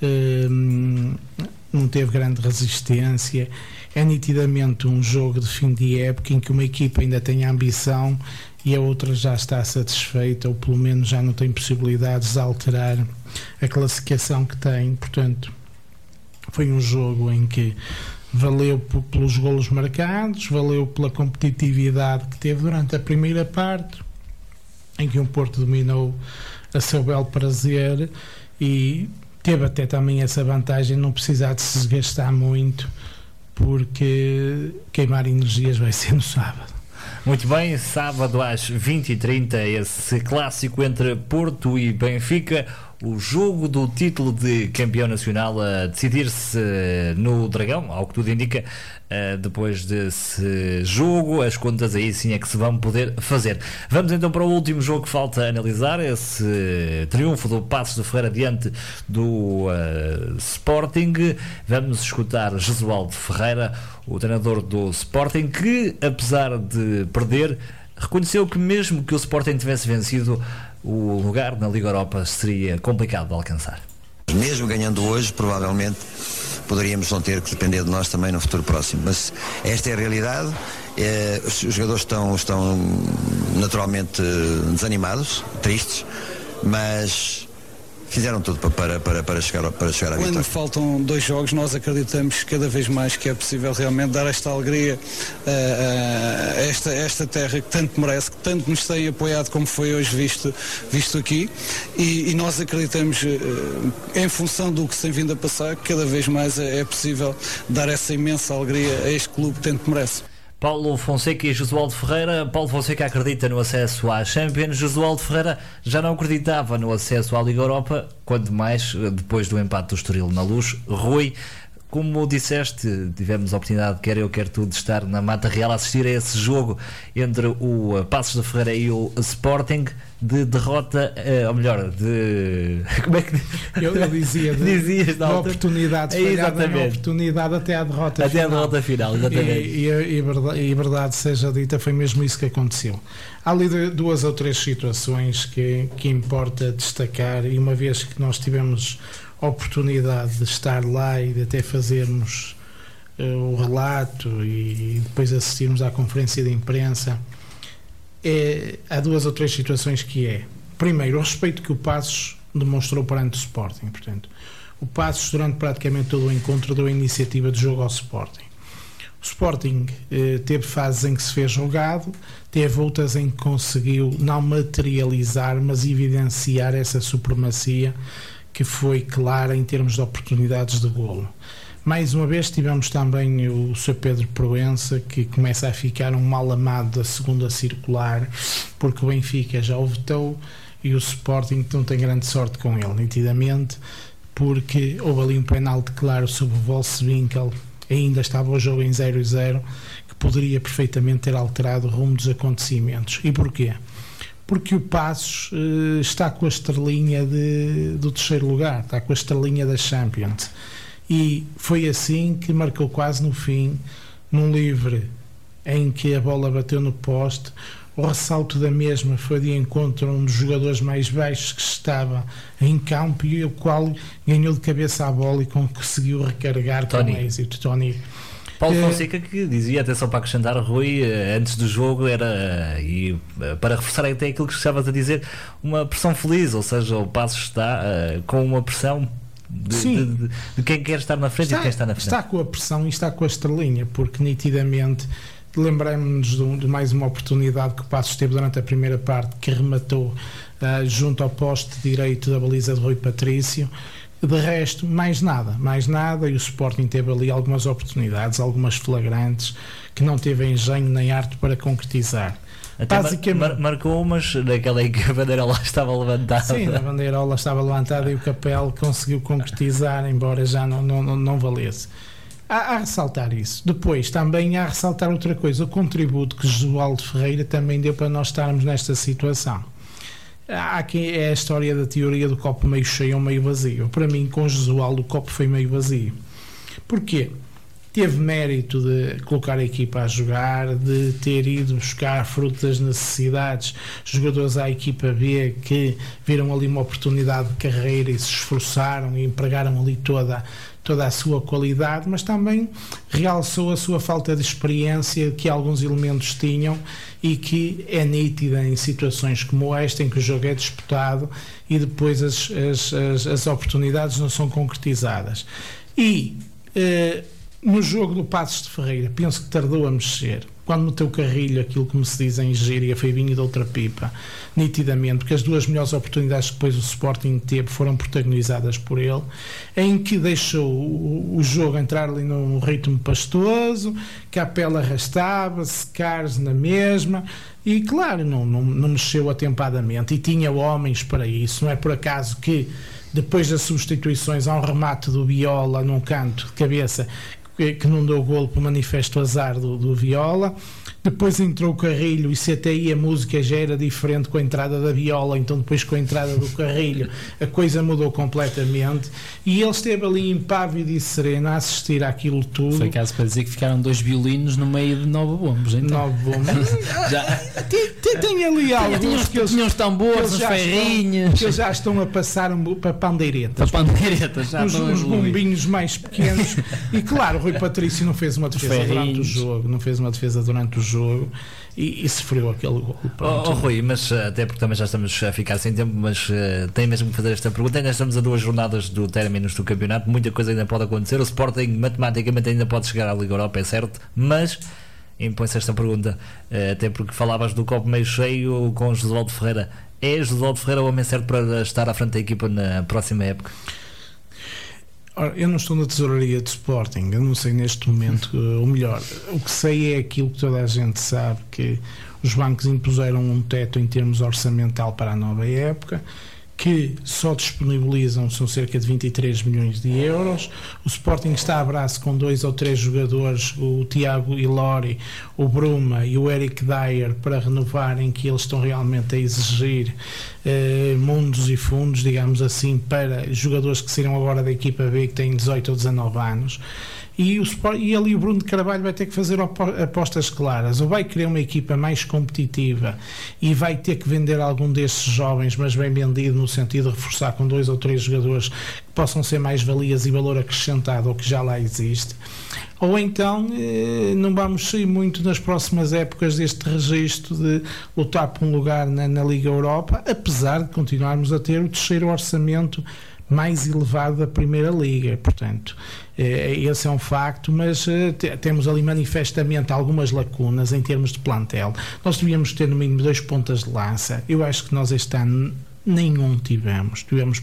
hum, não teve grande resistência. É nitidamente um jogo de fim de época em que uma equipa ainda tem ambição e a outra já está satisfeita, ou pelo menos já não tem possibilidades de alterar a classificação que tem. Portanto, foi um jogo em que valeu p- pelos golos marcados, valeu pela competitividade que teve durante a primeira parte, em que o Porto dominou a seu belo prazer, e teve até também essa vantagem de não precisar de se desgastar muito, porque queimar energias vai ser no sábado. Muito bem, sábado às vinte e trinta, esse clássico entre Porto e Benfica, o jogo do título de campeão nacional a decidir-se no Dragão, ao que tudo indica. Depois desse jogo, as contas aí sim é que se vão poder fazer. Vamos então para o último jogo que falta analisar, esse triunfo do Passos de Ferreira diante do uh, Sporting. Vamos escutar Jesualdo Ferreira, o treinador do Sporting, que apesar de perder, reconheceu que mesmo que o Sporting tivesse vencido, o lugar na Liga Europa seria complicado de alcançar. Mesmo ganhando hoje, provavelmente poderíamos não ter que depender de nós também no futuro próximo, mas esta é a realidade. É, os jogadores estão, estão naturalmente desanimados, tristes, mas fizeram tudo para, para, para, chegar, para chegar à vitória. Quando faltam dois jogos, nós acreditamos cada vez mais que é possível realmente dar esta alegria a, a esta, esta terra que tanto merece, que tanto nos tem apoiado, como foi hoje visto, visto aqui, e, e nós acreditamos, em função do que se tem vindo a passar, que cada vez mais é, é possível dar essa imensa alegria a este clube que tanto merece. Paulo Fonseca e Jesualdo Ferreira. Paulo Fonseca acredita no acesso à Champions. Jesualdo Ferreira já não acreditava no acesso à Liga Europa, quanto mais depois do empate do Estoril na Luz. Rui, como disseste, tivemos a oportunidade, quer eu, quer tu, de estar na Mata Real a assistir a esse jogo entre o Passos de Ferreira e o Sporting, de derrota, ou melhor, de... como é que... Eu, eu dizia de, Dizias, de oportunidade falhada, de oportunidade até à derrota até final. Até à derrota final, exatamente. E, e, e, verdade, e verdade seja dita, foi mesmo isso que aconteceu. Há ali duas ou três situações que, que importa destacar, e uma vez que nós tivemos a oportunidade de estar lá e de até fazermos uh, o relato e depois assistirmos à conferência de imprensa, é, há duas ou três situações que é, primeiro, o respeito que o Passos demonstrou perante o Sporting. Portanto, o Passos durante praticamente todo o encontro deu a iniciativa de jogo ao Sporting. O Sporting eh, teve fases em que se fez jogado, teve outras em que conseguiu não materializar, mas evidenciar essa supremacia que foi clara em termos de oportunidades de golo. Mais uma vez tivemos também o Sr Pedro Proença, que começa a ficar um mal amado da segunda circular, porque o Benfica já o vetou e o Sporting não tem grande sorte com ele, nitidamente, porque houve ali um penalti claro sobre o Wolfswinkel, ainda estava o jogo em zero a zero, que poderia perfeitamente ter alterado o rumo dos acontecimentos. E porquê? Porque o Passos uh, está com a estrelinha de, do terceiro lugar, está com a estrelinha da Champions, e foi assim que marcou quase no fim, num livre em que a bola bateu no poste. O ressalto da mesma foi de encontro a um dos jogadores mais baixos que estava em campo, e o qual ganhou de cabeça a bola e conseguiu recarregar Tony. Com êxito. Tony. Paulo Fonseca, que dizia, atenção para acrescentar, Rui, antes do jogo era, e para reforçar até aquilo que estavas a dizer, uma pressão feliz, ou seja, o Passos está uh, com uma pressão de, de, de, de quem quer estar na frente está, e de quem está na frente. Está com a pressão e está com a estrelinha, porque nitidamente lembramos-nos de, de mais uma oportunidade que o Passos teve durante a primeira parte, que rematou uh, junto ao poste direito da baliza de Rui Patrício. De resto, mais nada, mais nada, e o Sporting teve ali algumas oportunidades, algumas flagrantes, que não teve engenho nem arte para concretizar. Até Basicamente, mar, marcou umas naquela em que a bandeirola estava levantada. Sim, a bandeirola estava levantada e o Capel conseguiu concretizar, embora já não, não, não, não valesse. Há a ressaltar isso. Depois, também há a ressaltar outra coisa, o contributo que Jesualdo Ferreira também deu para nós estarmos nesta situação. Há aqui é a história da teoria do copo meio cheio ou meio vazio. Para mim, com Jesualdo, o copo foi meio vazio. Porquê? Teve mérito de colocar a equipa a jogar, de ter ido buscar fruto das necessidades, jogadores à equipa B que viram ali uma oportunidade de carreira e se esforçaram e empregaram ali toda, toda a sua qualidade, mas também realçou a sua falta de experiência que alguns elementos tinham e que é nítida em situações como esta, em que o jogo é disputado e depois as, as, as, as oportunidades não são concretizadas. E eh, no jogo do Passos de Ferreira, penso que tardou a mexer. Quando meteu Carrilho, aquilo como se diz em gíria, foi vinho de outra pipa, nitidamente, porque as duas melhores oportunidades que depois o Sporting teve foram protagonizadas por ele, em que deixou o, o jogo entrar ali num ritmo pastoso, Capela arrastava-se, Carlos na mesma, e claro, não, não, não mexeu atempadamente, e tinha homens para isso. Não é por acaso que depois das substituições há um remate do Viola num canto de cabeça que não deu golo por manifesto azar do, do Viola. Depois entrou o Carrilho, e se até aí a música já era diferente com a entrada da Viola, então depois com a entrada do Carrilho a coisa mudou completamente, e ele esteve ali impávido e sereno a assistir àquilo tudo. Foi caso para dizer que ficaram dois violinos no meio de nove bombos, então. Nove bombos. Já. Tem, tem, tem ali algo tinha, que eles, tinha uns tambores, uns ferrinhos, que eles já estão a passar um, para pandeiretas, para pandeiretas já uns, uns bombinhos mais pequenos. E claro, o Rui Patrício não fez uma defesa durante o jogo, não fez uma defesa durante o jogo e, e sofreu aquele gol. Oh, oh, Rui, mas até porque também já estamos a ficar sem tempo, mas uh, tem mesmo que fazer esta pergunta. Ainda estamos a duas jornadas do término do campeonato, muita coisa ainda pode acontecer. O Sporting matematicamente ainda pode chegar à Liga Europa, é certo, mas impõe-se esta pergunta, uh, até porque falavas do copo meio cheio com Josualdo Ferreira. É Josualdo Ferreira o homem certo para estar à frente da equipa na próxima época? Ora, eu não estou na tesouraria de Sporting, eu não sei neste momento, uh, o melhor, o que sei é aquilo que toda a gente sabe, que os bancos impuseram um teto em termos orçamental para a nova época, que só disponibilizam, são cerca de vinte e três milhões de euros. O Sporting está a braço com dois ou três jogadores, o Tiago Ilori, o Bruma e o Eric Dyer, para renovarem, que eles estão realmente a exigir eh, mundos e fundos, digamos assim, para jogadores que saíram agora da equipa B, que têm dezoito ou dezanove anos. E, o Sport, e ali o Bruno de Carvalho vai ter que fazer apostas claras, ou vai querer uma equipa mais competitiva e vai ter que vender algum desses jovens, mas bem vendido, no sentido de reforçar com dois ou três jogadores que possam ser mais valias e valor acrescentado ao que já lá existe, ou então eh, não vamos sair muito nas próximas épocas deste registro de lutar por um lugar na, na Liga Europa, apesar de continuarmos a ter o terceiro orçamento mais elevado da Primeira Liga. Portanto, esse é um facto, mas temos ali manifestamente algumas lacunas em termos de plantel. Nós devíamos ter no mínimo dois pontas de lança. Eu acho que nós este ano nenhum tivemos. Tivemos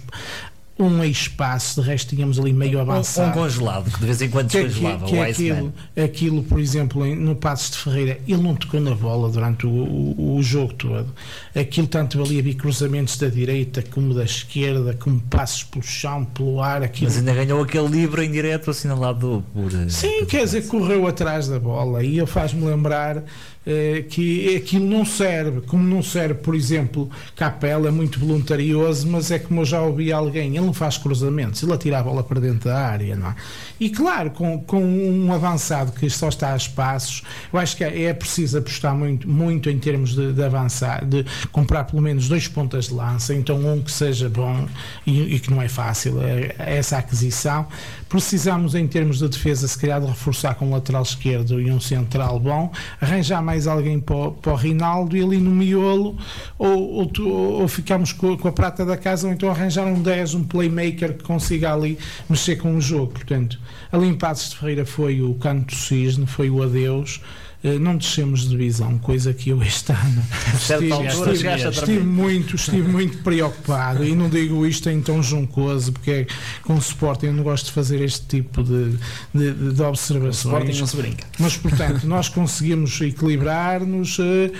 um espaço, de resto tínhamos ali meio avançado. Um, um congelado, que de vez em quando que descongelava, que, o que aquilo, aquilo, por exemplo, no Passos de Ferreira, ele não tocou na bola durante o, o, o jogo todo. Aquilo tanto valia de cruzamentos da direita como da esquerda, como passos pelo chão, pelo ar. Aquilo... Mas ainda ganhou aquele livre em direto assinalado por... Sim, por quer dizer, correu atrás da bola, e ele faz-me lembrar eh, que aquilo não serve, como não serve, por exemplo, Capela é muito voluntarioso, mas é como eu já ouvi alguém, ele não faz cruzamentos, ele atira a bola para dentro da área, não é? E claro, com, com um avançado que só está a espaços, eu acho que é, é preciso apostar muito, muito em termos de, de avançar, de comprar pelo menos dois pontas de lança, então um que seja bom, e, e que não é fácil é, é essa aquisição. Precisamos, em termos de defesa, se calhar de reforçar com um lateral esquerdo e um central bom, arranjar mais alguém para o, para o Rinaldo, e ali no miolo ou, ou, ou ficamos com, com a prata da casa, ou então arranjar um dez, um playmaker que consiga ali mexer com o jogo. Portanto, ali em Passos de Ferreira foi o canto do cisne, foi o adeus. Não descemos de divisão, coisa que eu este ano estive, altura, estive, estive, muito, estive muito preocupado, e não digo isto em tom juncoso, porque é, com o Sporting eu não gosto de fazer este tipo de, de, de observações. O Sporting não se brinca. Mas, portanto, nós conseguimos equilibrar-nos,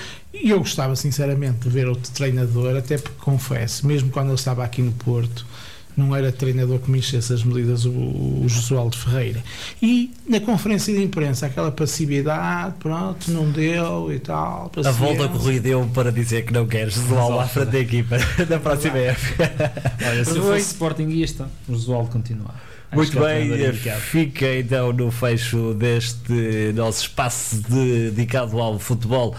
e eu gostava sinceramente de ver outro treinador, até porque confesso, mesmo quando ele estava aqui no Porto, não era treinador que me enchesse as medidas, o, o Josualdo Ferreira. E na conferência de imprensa, aquela passividade, pronto, não deu e tal. A volta que o Rui deu para dizer que não quer Josualdo à frente da equipa da próxima época. Olha, se eu fosse sportinguista, o Josualdo continuava. Muito bem, fica então no fecho deste nosso espaço dedicado ao futebol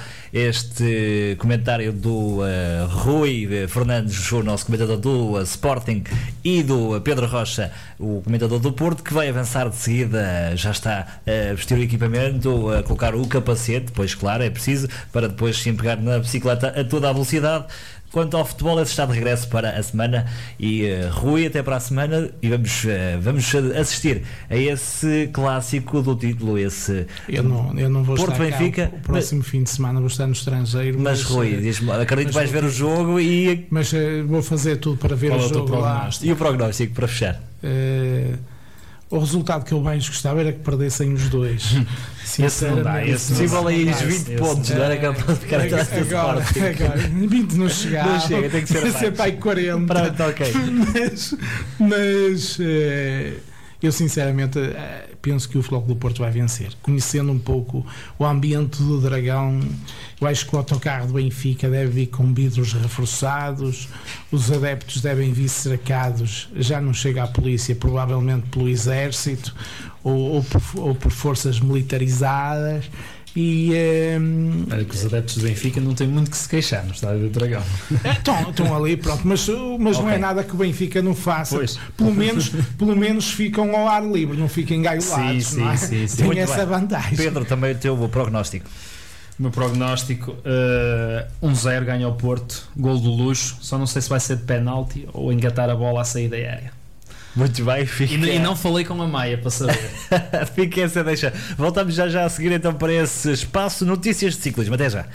este comentário do uh, Rui Fernandes, o nosso comentador do uh, Sporting, e do uh, Pedro Rocha, o comentador do Porto, que vai avançar de seguida, já está a uh, vestir o equipamento, a uh, colocar o capacete, pois claro, é preciso, para depois se empegar na bicicleta a toda a velocidade. Quanto ao futebol, esse está de regresso para a semana. E uh, Rui, até para a semana. E vamos, uh, vamos assistir a esse clássico do título. Esse eu não, eu não vou Porto estar Benfica. Cá, o próximo mas, fim de semana vou estar no estrangeiro. Mas, mas Rui, diz-me, acredito que vais ver o jogo e. Mas uh, vou fazer tudo para ver Qual o jogo lá. E o prognóstico para fechar? Uh, O resultado que eu mais gostava era que perdessem os dois. Esse não dá, esse possível aí os vinte esse pontos, não era capaz de ficar atrás do Sporting. Agora, vinte não chegava. Não chega, tem que ser ser para aí quarenta. Pronto, ok. Mas, mas uh, eu sinceramente uh, penso que o Futebol Clube do Porto vai vencer. Conhecendo um pouco o ambiente do Dragão, eu acho que o autocarro do Benfica deve vir com vidros reforçados, os adeptos devem vir cercados, já não chega a polícia, provavelmente pelo exército ou, ou, por, ou por forças militarizadas. E um, olha que os adeptos do Benfica não têm muito que se queixar no estádio do Dragão. Estão, estão ali, pronto, mas, mas okay. Não é nada que o Benfica não faça. Pois. Pelo menos, pelo menos ficam ao ar livre, não ficam engaiolados. Sim, não é? sim, sim, Tem muito essa bem. Vantagem. Pedro, também o teu prognóstico. O meu prognóstico, uh, um zero ganha ao Porto, gol do luxo, só não sei se vai ser de penalti ou engatar a bola à saída aérea. Muito bem, fica... e, e não falei com a Maia para saber. Fica essa deixa. Voltamos já já a seguir então para esse espaço Notícias de Ciclismo. Até já.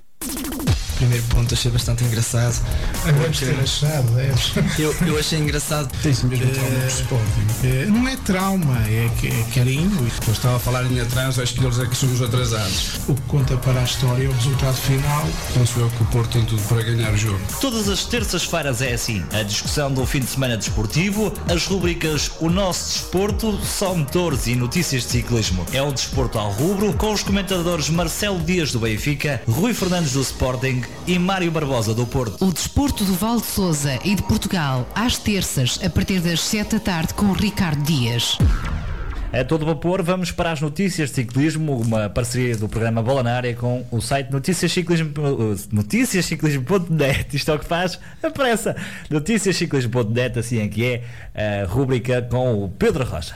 Primeiro ponto, achei bastante engraçado. Agora ser achado, deves. Eu, eu achei engraçado. Tem-se mesmo uh, trauma do Sporting. Uh, não é trauma, é, é carinho. Eu estava a falar em atraso, acho que eles é que somos atrasados. O que conta para a história é o resultado final. Penso eu que o Porto tem tudo para ganhar o jogo. Todas as terças-feiras é assim. A discussão do fim de semana desportivo, as rubricas O Nosso Desporto, Só Motores e Notícias de Ciclismo. É o Desporto ao Rubro, com os comentadores Marcelo Dias do Benfica, Rui Fernandes do Sporting e Mário Barbosa do Porto. O Desporto do Val de Sousa e de Portugal, às terças, a partir das sete da tarde, com Ricardo Dias. A todo vapor, vamos para as notícias de ciclismo, uma parceria do programa Bola na Área com o site Notícias Ciclismo, Notícias Ciclismo ponto net. Isto é o que faz a pressa. Notícias Ciclismo ponto net, assim é que é, a rúbrica com o Pedro Rocha.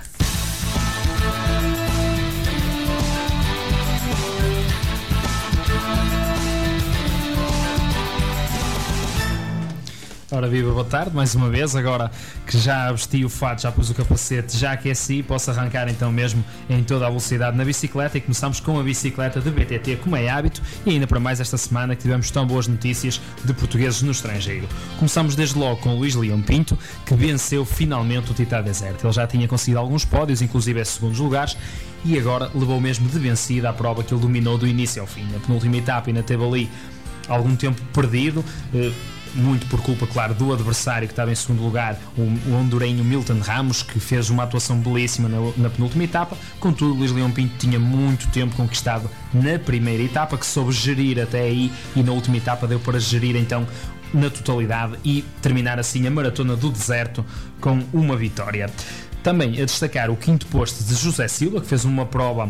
Ora viva, boa tarde, mais uma vez, agora que já vesti o fato, já pus o capacete, já aqueci, posso arrancar então mesmo em toda a velocidade na bicicleta e começamos com a bicicleta de B T T, como é hábito, e ainda para mais esta semana que tivemos tão boas notícias de portugueses no estrangeiro. Começamos desde logo com o Luís Leão Pinto, que venceu finalmente o Titã Deserto. Ele já tinha conseguido alguns pódios, inclusive é segundos lugares, e agora levou mesmo de vencida a prova que ele dominou do início ao fim. Na penúltima etapa ainda teve ali algum tempo perdido, eh, muito por culpa, claro, do adversário que estava em segundo lugar, o, o hondurenho Milton Ramos, que fez uma atuação belíssima na, na penúltima etapa. Contudo, Luís Leão Pinto tinha muito tempo conquistado na primeira etapa, que soube gerir até aí, e na última etapa deu para gerir então na totalidade e terminar assim a maratona do deserto com uma vitória. Também a destacar o quinto posto de José Silva, que fez uma prova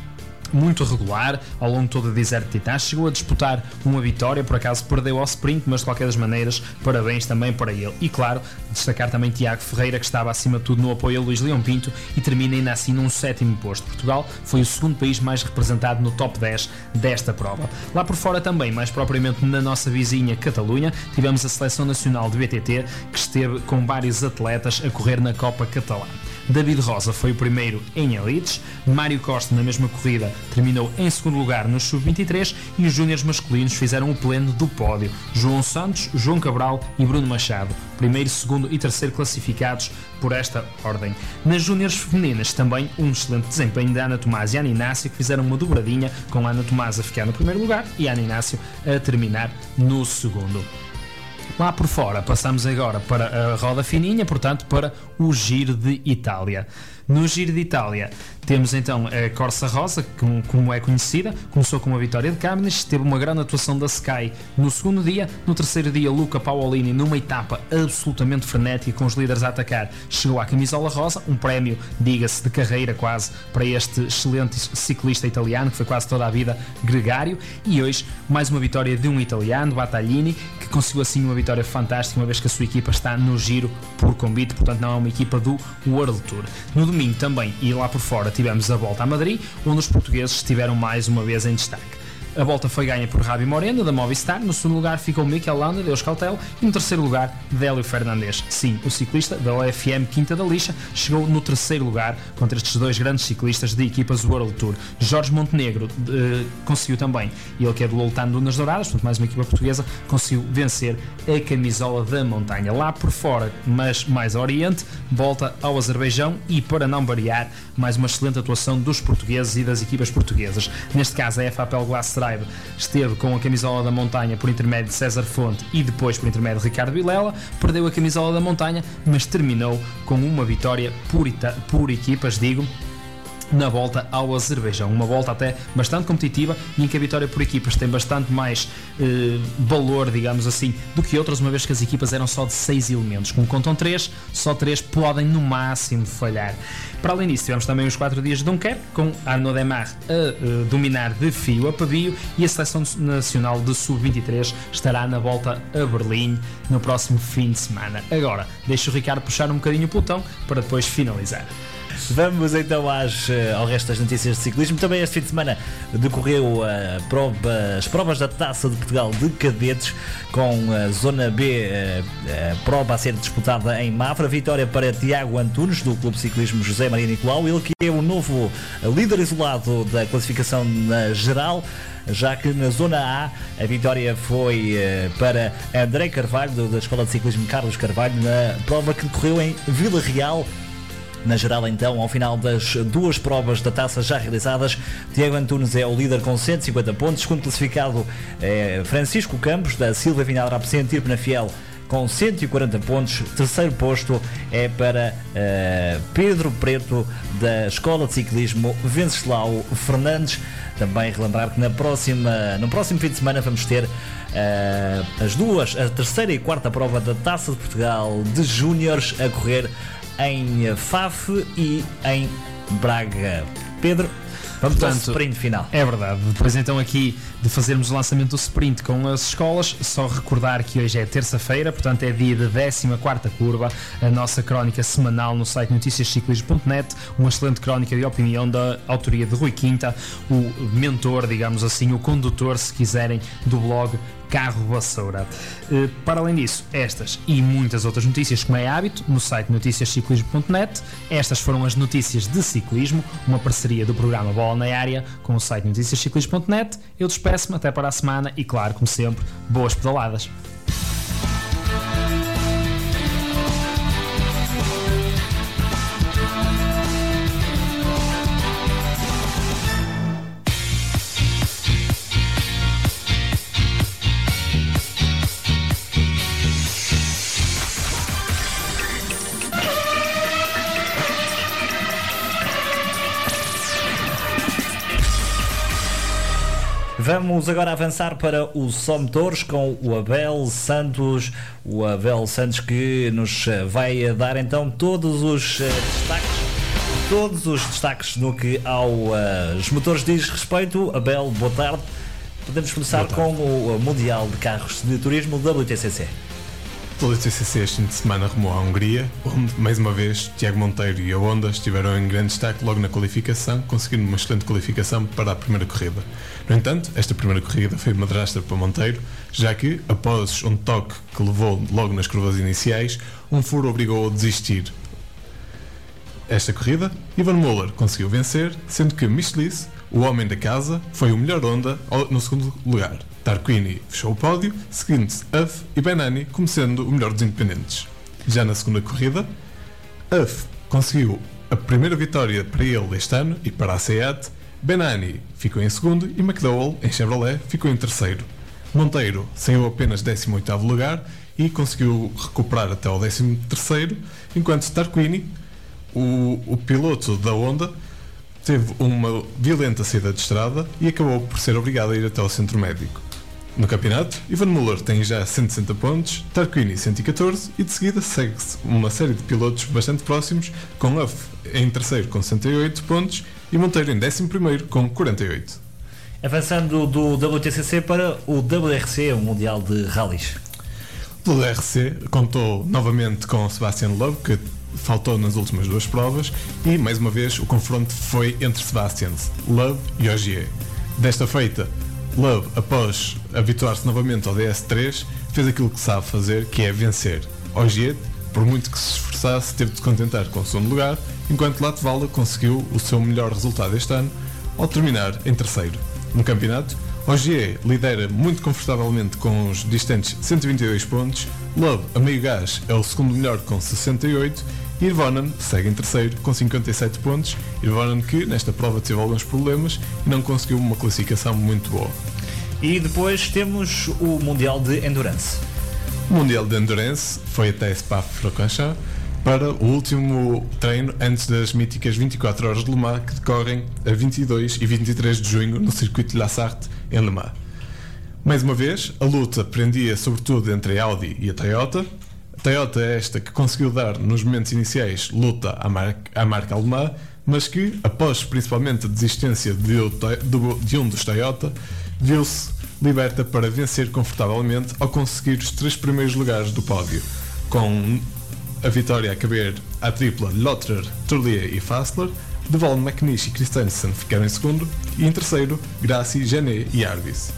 muito regular ao longo todo o deserto de Titã, chegou a disputar uma vitória, por acaso perdeu ao sprint, mas de qualquer das maneiras parabéns também para ele. E claro, destacar também Tiago Ferreira, que estava acima de tudo no apoio a Luís Leão Pinto e termina ainda assim num sétimo posto. Portugal foi o segundo país mais representado no top dez desta prova. Lá por fora também, mais propriamente na nossa vizinha Catalunha, tivemos a Seleção Nacional de B T T, que esteve com vários atletas a correr na Copa Catalã. David Rosa foi o primeiro em elites, Mário Costa na mesma corrida terminou em segundo lugar no sub vinte e três e os júniores masculinos fizeram o pleno do pódio. João Santos, João Cabral e Bruno Machado, primeiro, segundo e terceiro classificados por esta ordem. Nas júniores femininas também um excelente desempenho da Ana Tomás e Ana Inácio, que fizeram uma dobradinha, com a Ana Tomás a ficar no primeiro lugar e a Ana Inácio a terminar no segundo. Lá por fora, passamos agora para a roda fininha, portanto para o Giro de Itália. No Giro de Itália temos então a Corsa Rosa, como, como é conhecida, começou com uma vitória de Cavendish, teve uma grande atuação da Sky no segundo dia. No terceiro dia, Luca Paolini, numa etapa absolutamente frenética, com os líderes a atacar, chegou à camisola rosa, um prémio, diga-se, de carreira quase para este excelente ciclista italiano, que foi quase toda a vida gregário. E hoje, mais uma vitória de um italiano, Battaglini, que conseguiu assim uma vitória fantástica, uma vez que a sua equipa está no Giro por convite, portanto não é uma equipa do World Tour. No domingo também, e lá por fora, tivemos a Volta a Madrid, onde os portugueses estiveram mais uma vez em destaque. A volta foi ganha por Rabi Moreno, da Movistar. No segundo lugar ficou Mikel Landa, de Euskaltel. E no terceiro lugar, Délio Fernandes. Sim, o ciclista da O F M Quinta da Lixa chegou no terceiro lugar contra estes dois grandes ciclistas de equipas World Tour. Jorge Montenegro uh, conseguiu também, ele que é do Loltano Dunas Douradas, portanto mais uma equipa portuguesa, conseguiu vencer a camisola da montanha. Lá por fora, mas mais a oriente, volta ao Azerbaijão e, para não variar, mais uma excelente atuação dos portugueses e das equipas portuguesas. Neste caso, a F A P Glass Tribe esteve com a camisola da montanha por intermédio de César Fonte e depois por intermédio de Ricardo Vilela. Perdeu a camisola da montanha, mas terminou com uma vitória por, ita- por equipas, digo, na volta ao Azerbaijão. Uma volta até bastante competitiva e em que a vitória por equipas tem bastante mais eh, valor, digamos assim, do que outras, uma vez que as equipas eram só de seis elementos. Como contam três, só três podem no máximo falhar. Para além disso, tivemos também os quatro dias de Dunkerque, com Arnaud Demar a uh, dominar de fio a pavio, e a Seleção Nacional de sub vinte e três estará na volta a Berlim no próximo fim de semana. Agora, deixo o Ricardo puxar um bocadinho o pelotão para depois finalizar. Vamos então às, ao resto das notícias de ciclismo. Também este fim de semana decorreu a prova, as provas da Taça de Portugal de Cadetes, com a Zona B, a, a prova a ser disputada em Mafra. Vitória para Tiago Antunes, do Clube Ciclismo José Maria Nicolau, ele que é o novo líder isolado da classificação na geral, já que na Zona A a vitória foi uh, para André Carvalho, da Escola de Ciclismo Carlos Carvalho, na prova que decorreu em Vila Real. Na geral, então, ao final das duas provas da taça já realizadas, Tiago Antunes é o líder com cento e cinquenta pontos. Segundo classificado é Francisco Campos, da Silva Vinalra Absente, Tirpena Fiel, com cento e quarenta pontos. Terceiro posto é para uh, Pedro Preto, da Escola de Ciclismo Venceslau Fernandes. Também relembrar que na próxima, no próximo fim de semana vamos ter uh, as duas, a terceira e quarta prova da Taça de Portugal de Júniores a correr em Faf e em Braga. Pedro, vamos Portanto, ao sprint final. É verdade. Depois então aqui de fazermos o lançamento do sprint com as escolas, só recordar que hoje é terça-feira, portanto é dia de décima quarta curva, a nossa crónica semanal no site noticias ciclismo ponto net, uma excelente crónica de opinião da autoria de Rui Quinta, o mentor, digamos assim, o condutor, se quiserem, do blog Carro Vassoura. Uh, para além disso, estas e muitas outras notícias, como é hábito, no site noticias ciclismo ponto net. Estas foram as notícias de ciclismo, uma parceria do programa Bola na Área com o site noticias ciclismo ponto net. Eu despeço-me até para a semana e, claro, como sempre, boas pedaladas. Vamos agora avançar para o Só Motores com o Abel Santos, o Abel Santos que nos vai dar então todos os uh, destaques, todos os destaques no que aos uh, motores diz respeito. Abel, boa tarde. Podemos começar com o Mundial de Carros de Turismo W T C C. O W T C C este fim de semana rumou à Hungria, onde, mais uma vez, Tiago Monteiro e a Honda estiveram em grande destaque logo na qualificação, conseguindo uma excelente qualificação para a primeira corrida. No entanto, esta primeira corrida foi madrastra para Monteiro, já que, após um toque que levou logo nas curvas iniciais, um furo obrigou-o a desistir. Esta corrida, Ivan Müller conseguiu vencer, sendo que Michelis, o homem da casa, foi o melhor Honda no segundo lugar. Tarquini fechou o pódio, seguindo-se Huff e Benani como sendo o melhor dos independentes. Já na segunda corrida, Huff conseguiu a primeira vitória para ele este ano e para a SEAT, Benani ficou em segundo e McDowell, em Chevrolet, ficou em terceiro. Monteiro saiu apenas décimo oitavo lugar e conseguiu recuperar até ao décimo terceiro, enquanto Tarquini, o, o piloto da Honda, teve uma violenta saída de estrada e acabou por ser obrigado a ir até ao centro médico. No campeonato, Ivan Müller tem já cento e sessenta pontos, Tarquini cento e catorze e de seguida segue-se uma série de pilotos bastante próximos, com Huff em terceiro com sessenta e oito pontos e Monteiro em décimo primeiro com quarenta e oito. Avançando do W T C C para o W R C, o Mundial de Rallys. O W R C contou novamente com Sebastian Loeb, que faltou nas últimas duas provas, e mais uma vez o confronto foi entre Sebastians, Loeb e Ogier. Desta feita, Love, após habituar-se novamente ao D S três, fez aquilo que sabe fazer, que é vencer. Ogier, por muito que se esforçasse, teve de se contentar com o segundo lugar, enquanto Latvala conseguiu o seu melhor resultado este ano, ao terminar em terceiro. No campeonato, Ogier lidera muito confortavelmente com os distantes cento e vinte e dois pontos, Love, a meio gás, é o segundo melhor com sessenta e oito, e Irvonen segue em terceiro com cinquenta e sete pontos. Irvonen que nesta prova teve alguns problemas e não conseguiu uma classificação muito boa. E depois temos o Mundial de Endurance. O Mundial de Endurance foi até Spa-Francorchamps para o último treino antes das míticas vinte e quatro horas de Le Mans, que decorrem a vinte e dois e vinte e três de junho no circuito de La Sarthe, em Le Mans. Mais uma vez, a luta prendia sobretudo entre a Audi e a Toyota. A Toyota é esta que conseguiu dar nos momentos iniciais luta à marca, à marca alemã, mas que, após principalmente a desistência de, de um dos Toyota, viu-se liberta para vencer confortavelmente ao conseguir os três primeiros lugares do pódio, com a vitória a caber à tripla Lotterer, Turlier e Fassler. De Vol, McNish e Christensen ficaram em segundo, e em terceiro, Grassi, Janet e Arbis.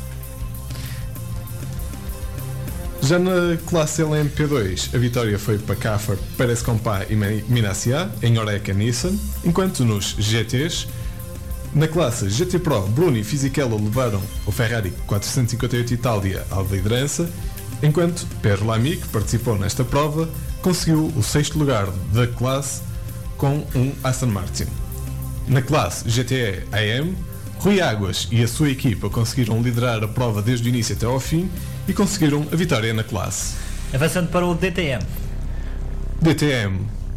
Já na classe L M P dois, a vitória foi para Caffer, Pérez Compá e Minassia, em Oreca Nissan, enquanto nos G Ts, na classe G T Pro, Bruni e Fisichella levaram o Ferrari quatrocentos e cinquenta e oito Itália à liderança, enquanto Pierre Lamy, que participou nesta prova, conseguiu o sexto lugar da classe com um Aston Martin. Na classe G T E A M, Rui Águas e a sua equipa conseguiram liderar a prova desde o início até ao fim e conseguiram a vitória na classe. Avançando para o D T M. D T M.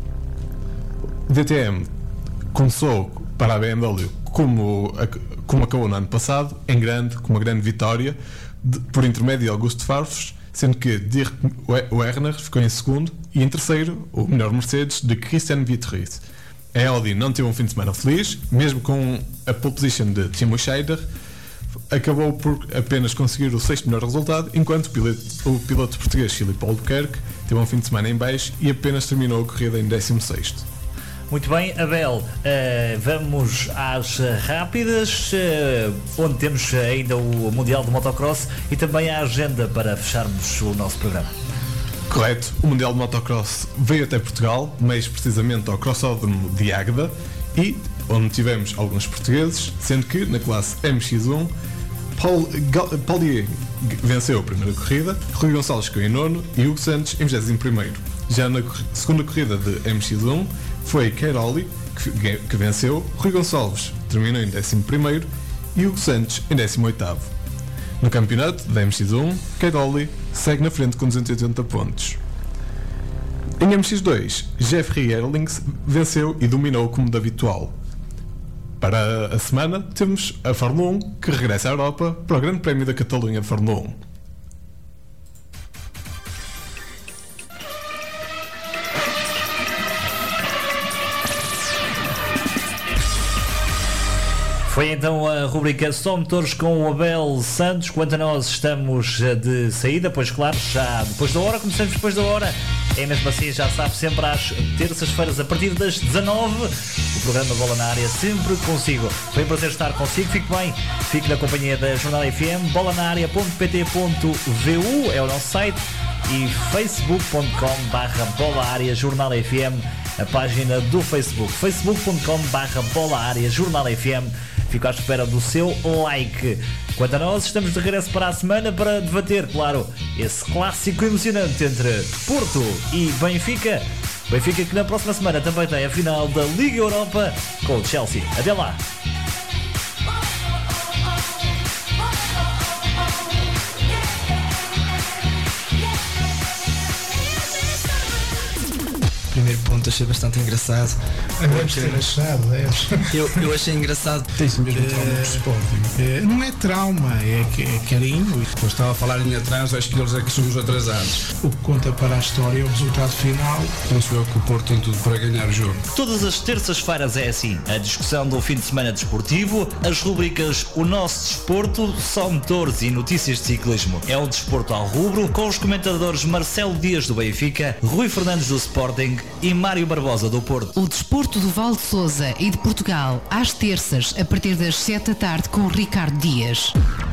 D T M começou para a B M W como, como acabou no ano passado, em grande, com uma grande vitória de, por intermédio de Augusto Farfus, sendo que Dirk Werner ficou em segundo e em terceiro o melhor Mercedes de Christian Vietrich. A Audi não teve um fim de semana feliz, mesmo com a pole position de Timo Scheider, acabou por apenas conseguir o sexto melhor resultado, enquanto o piloto, o piloto português Filipe Albuquerque teve um fim de semana em baixo e apenas terminou a corrida em décimo sexto. Muito bem, Abel, uh, vamos às rápidas, uh, onde temos ainda o Mundial de Motocross e também a agenda para fecharmos o nosso programa. Correto, o Mundial de Motocross veio até Portugal, mais precisamente ao Crossódromo de Águeda, e onde tivemos alguns portugueses, sendo que na classe M X um, Paul Paulier venceu a primeira corrida, Rui Gonçalves ficou em nono e Hugo Santos em vigésimo primeiro. Já na segunda corrida de M X um foi Cairoli que, que venceu, Rui Gonçalves terminou em décimo primeiro e Hugo Santos em décimo oitavo. No campeonato da M X um, Cairoli segue na frente com duzentos e oitenta pontos. Em M X dois, Jeffrey Erlings venceu e dominou como de habitual. Para a semana, temos a Fórmula um, que regressa à Europa para o Grande Prémio da Catalunha de Fórmula um. Foi então a rubrica Só Motores com o Abel Santos. Quanto a nós, estamos de saída, pois claro, já depois da hora, começamos depois da hora. É mesmo assim, já sabe, sempre às terças-feiras, a partir das dezanove, o programa Bola na Área, sempre consigo. Foi um prazer estar consigo, fique bem, fique na companhia da Jornal F M, bola na área ponto p t ponto v u é o nosso site, e facebook ponto com barra bola área Jornal F M, a página do Facebook, facebook ponto com barra bola área Jornal F M. Fico à espera do seu like. Quanto a nós, estamos de regresso para a semana para debater, claro, esse clássico emocionante entre Porto e Benfica. Benfica que na próxima semana também tem a final da Liga Europa com o Chelsea. Até lá! Primeiro ponto achei bastante engraçado. Deves ter achado, deves. Eu, eu achei engraçado. Tem-se mesmo Eh, trauma de Sporting. Eh, Não é trauma, é, que- é carinho. Depois estava a falar em atraso, acho que eles é que somos atrasados. O que conta para a história é o resultado final. Penso eu que o Porto tem tudo para ganhar o jogo. Todas as terças-feiras é assim, a discussão do fim de semana desportivo, as rubricas O Nosso Desporto, Só Motores e Notícias de Ciclismo. É o desporto ao rubro, com os comentadores Marcelo Dias do Benfica, Rui Fernandes do Sporting e Mário Barbosa do Porto. O desporto do Val de Sousa e de Portugal, às terças, a partir das sete da tarde, com Ricardo Dias.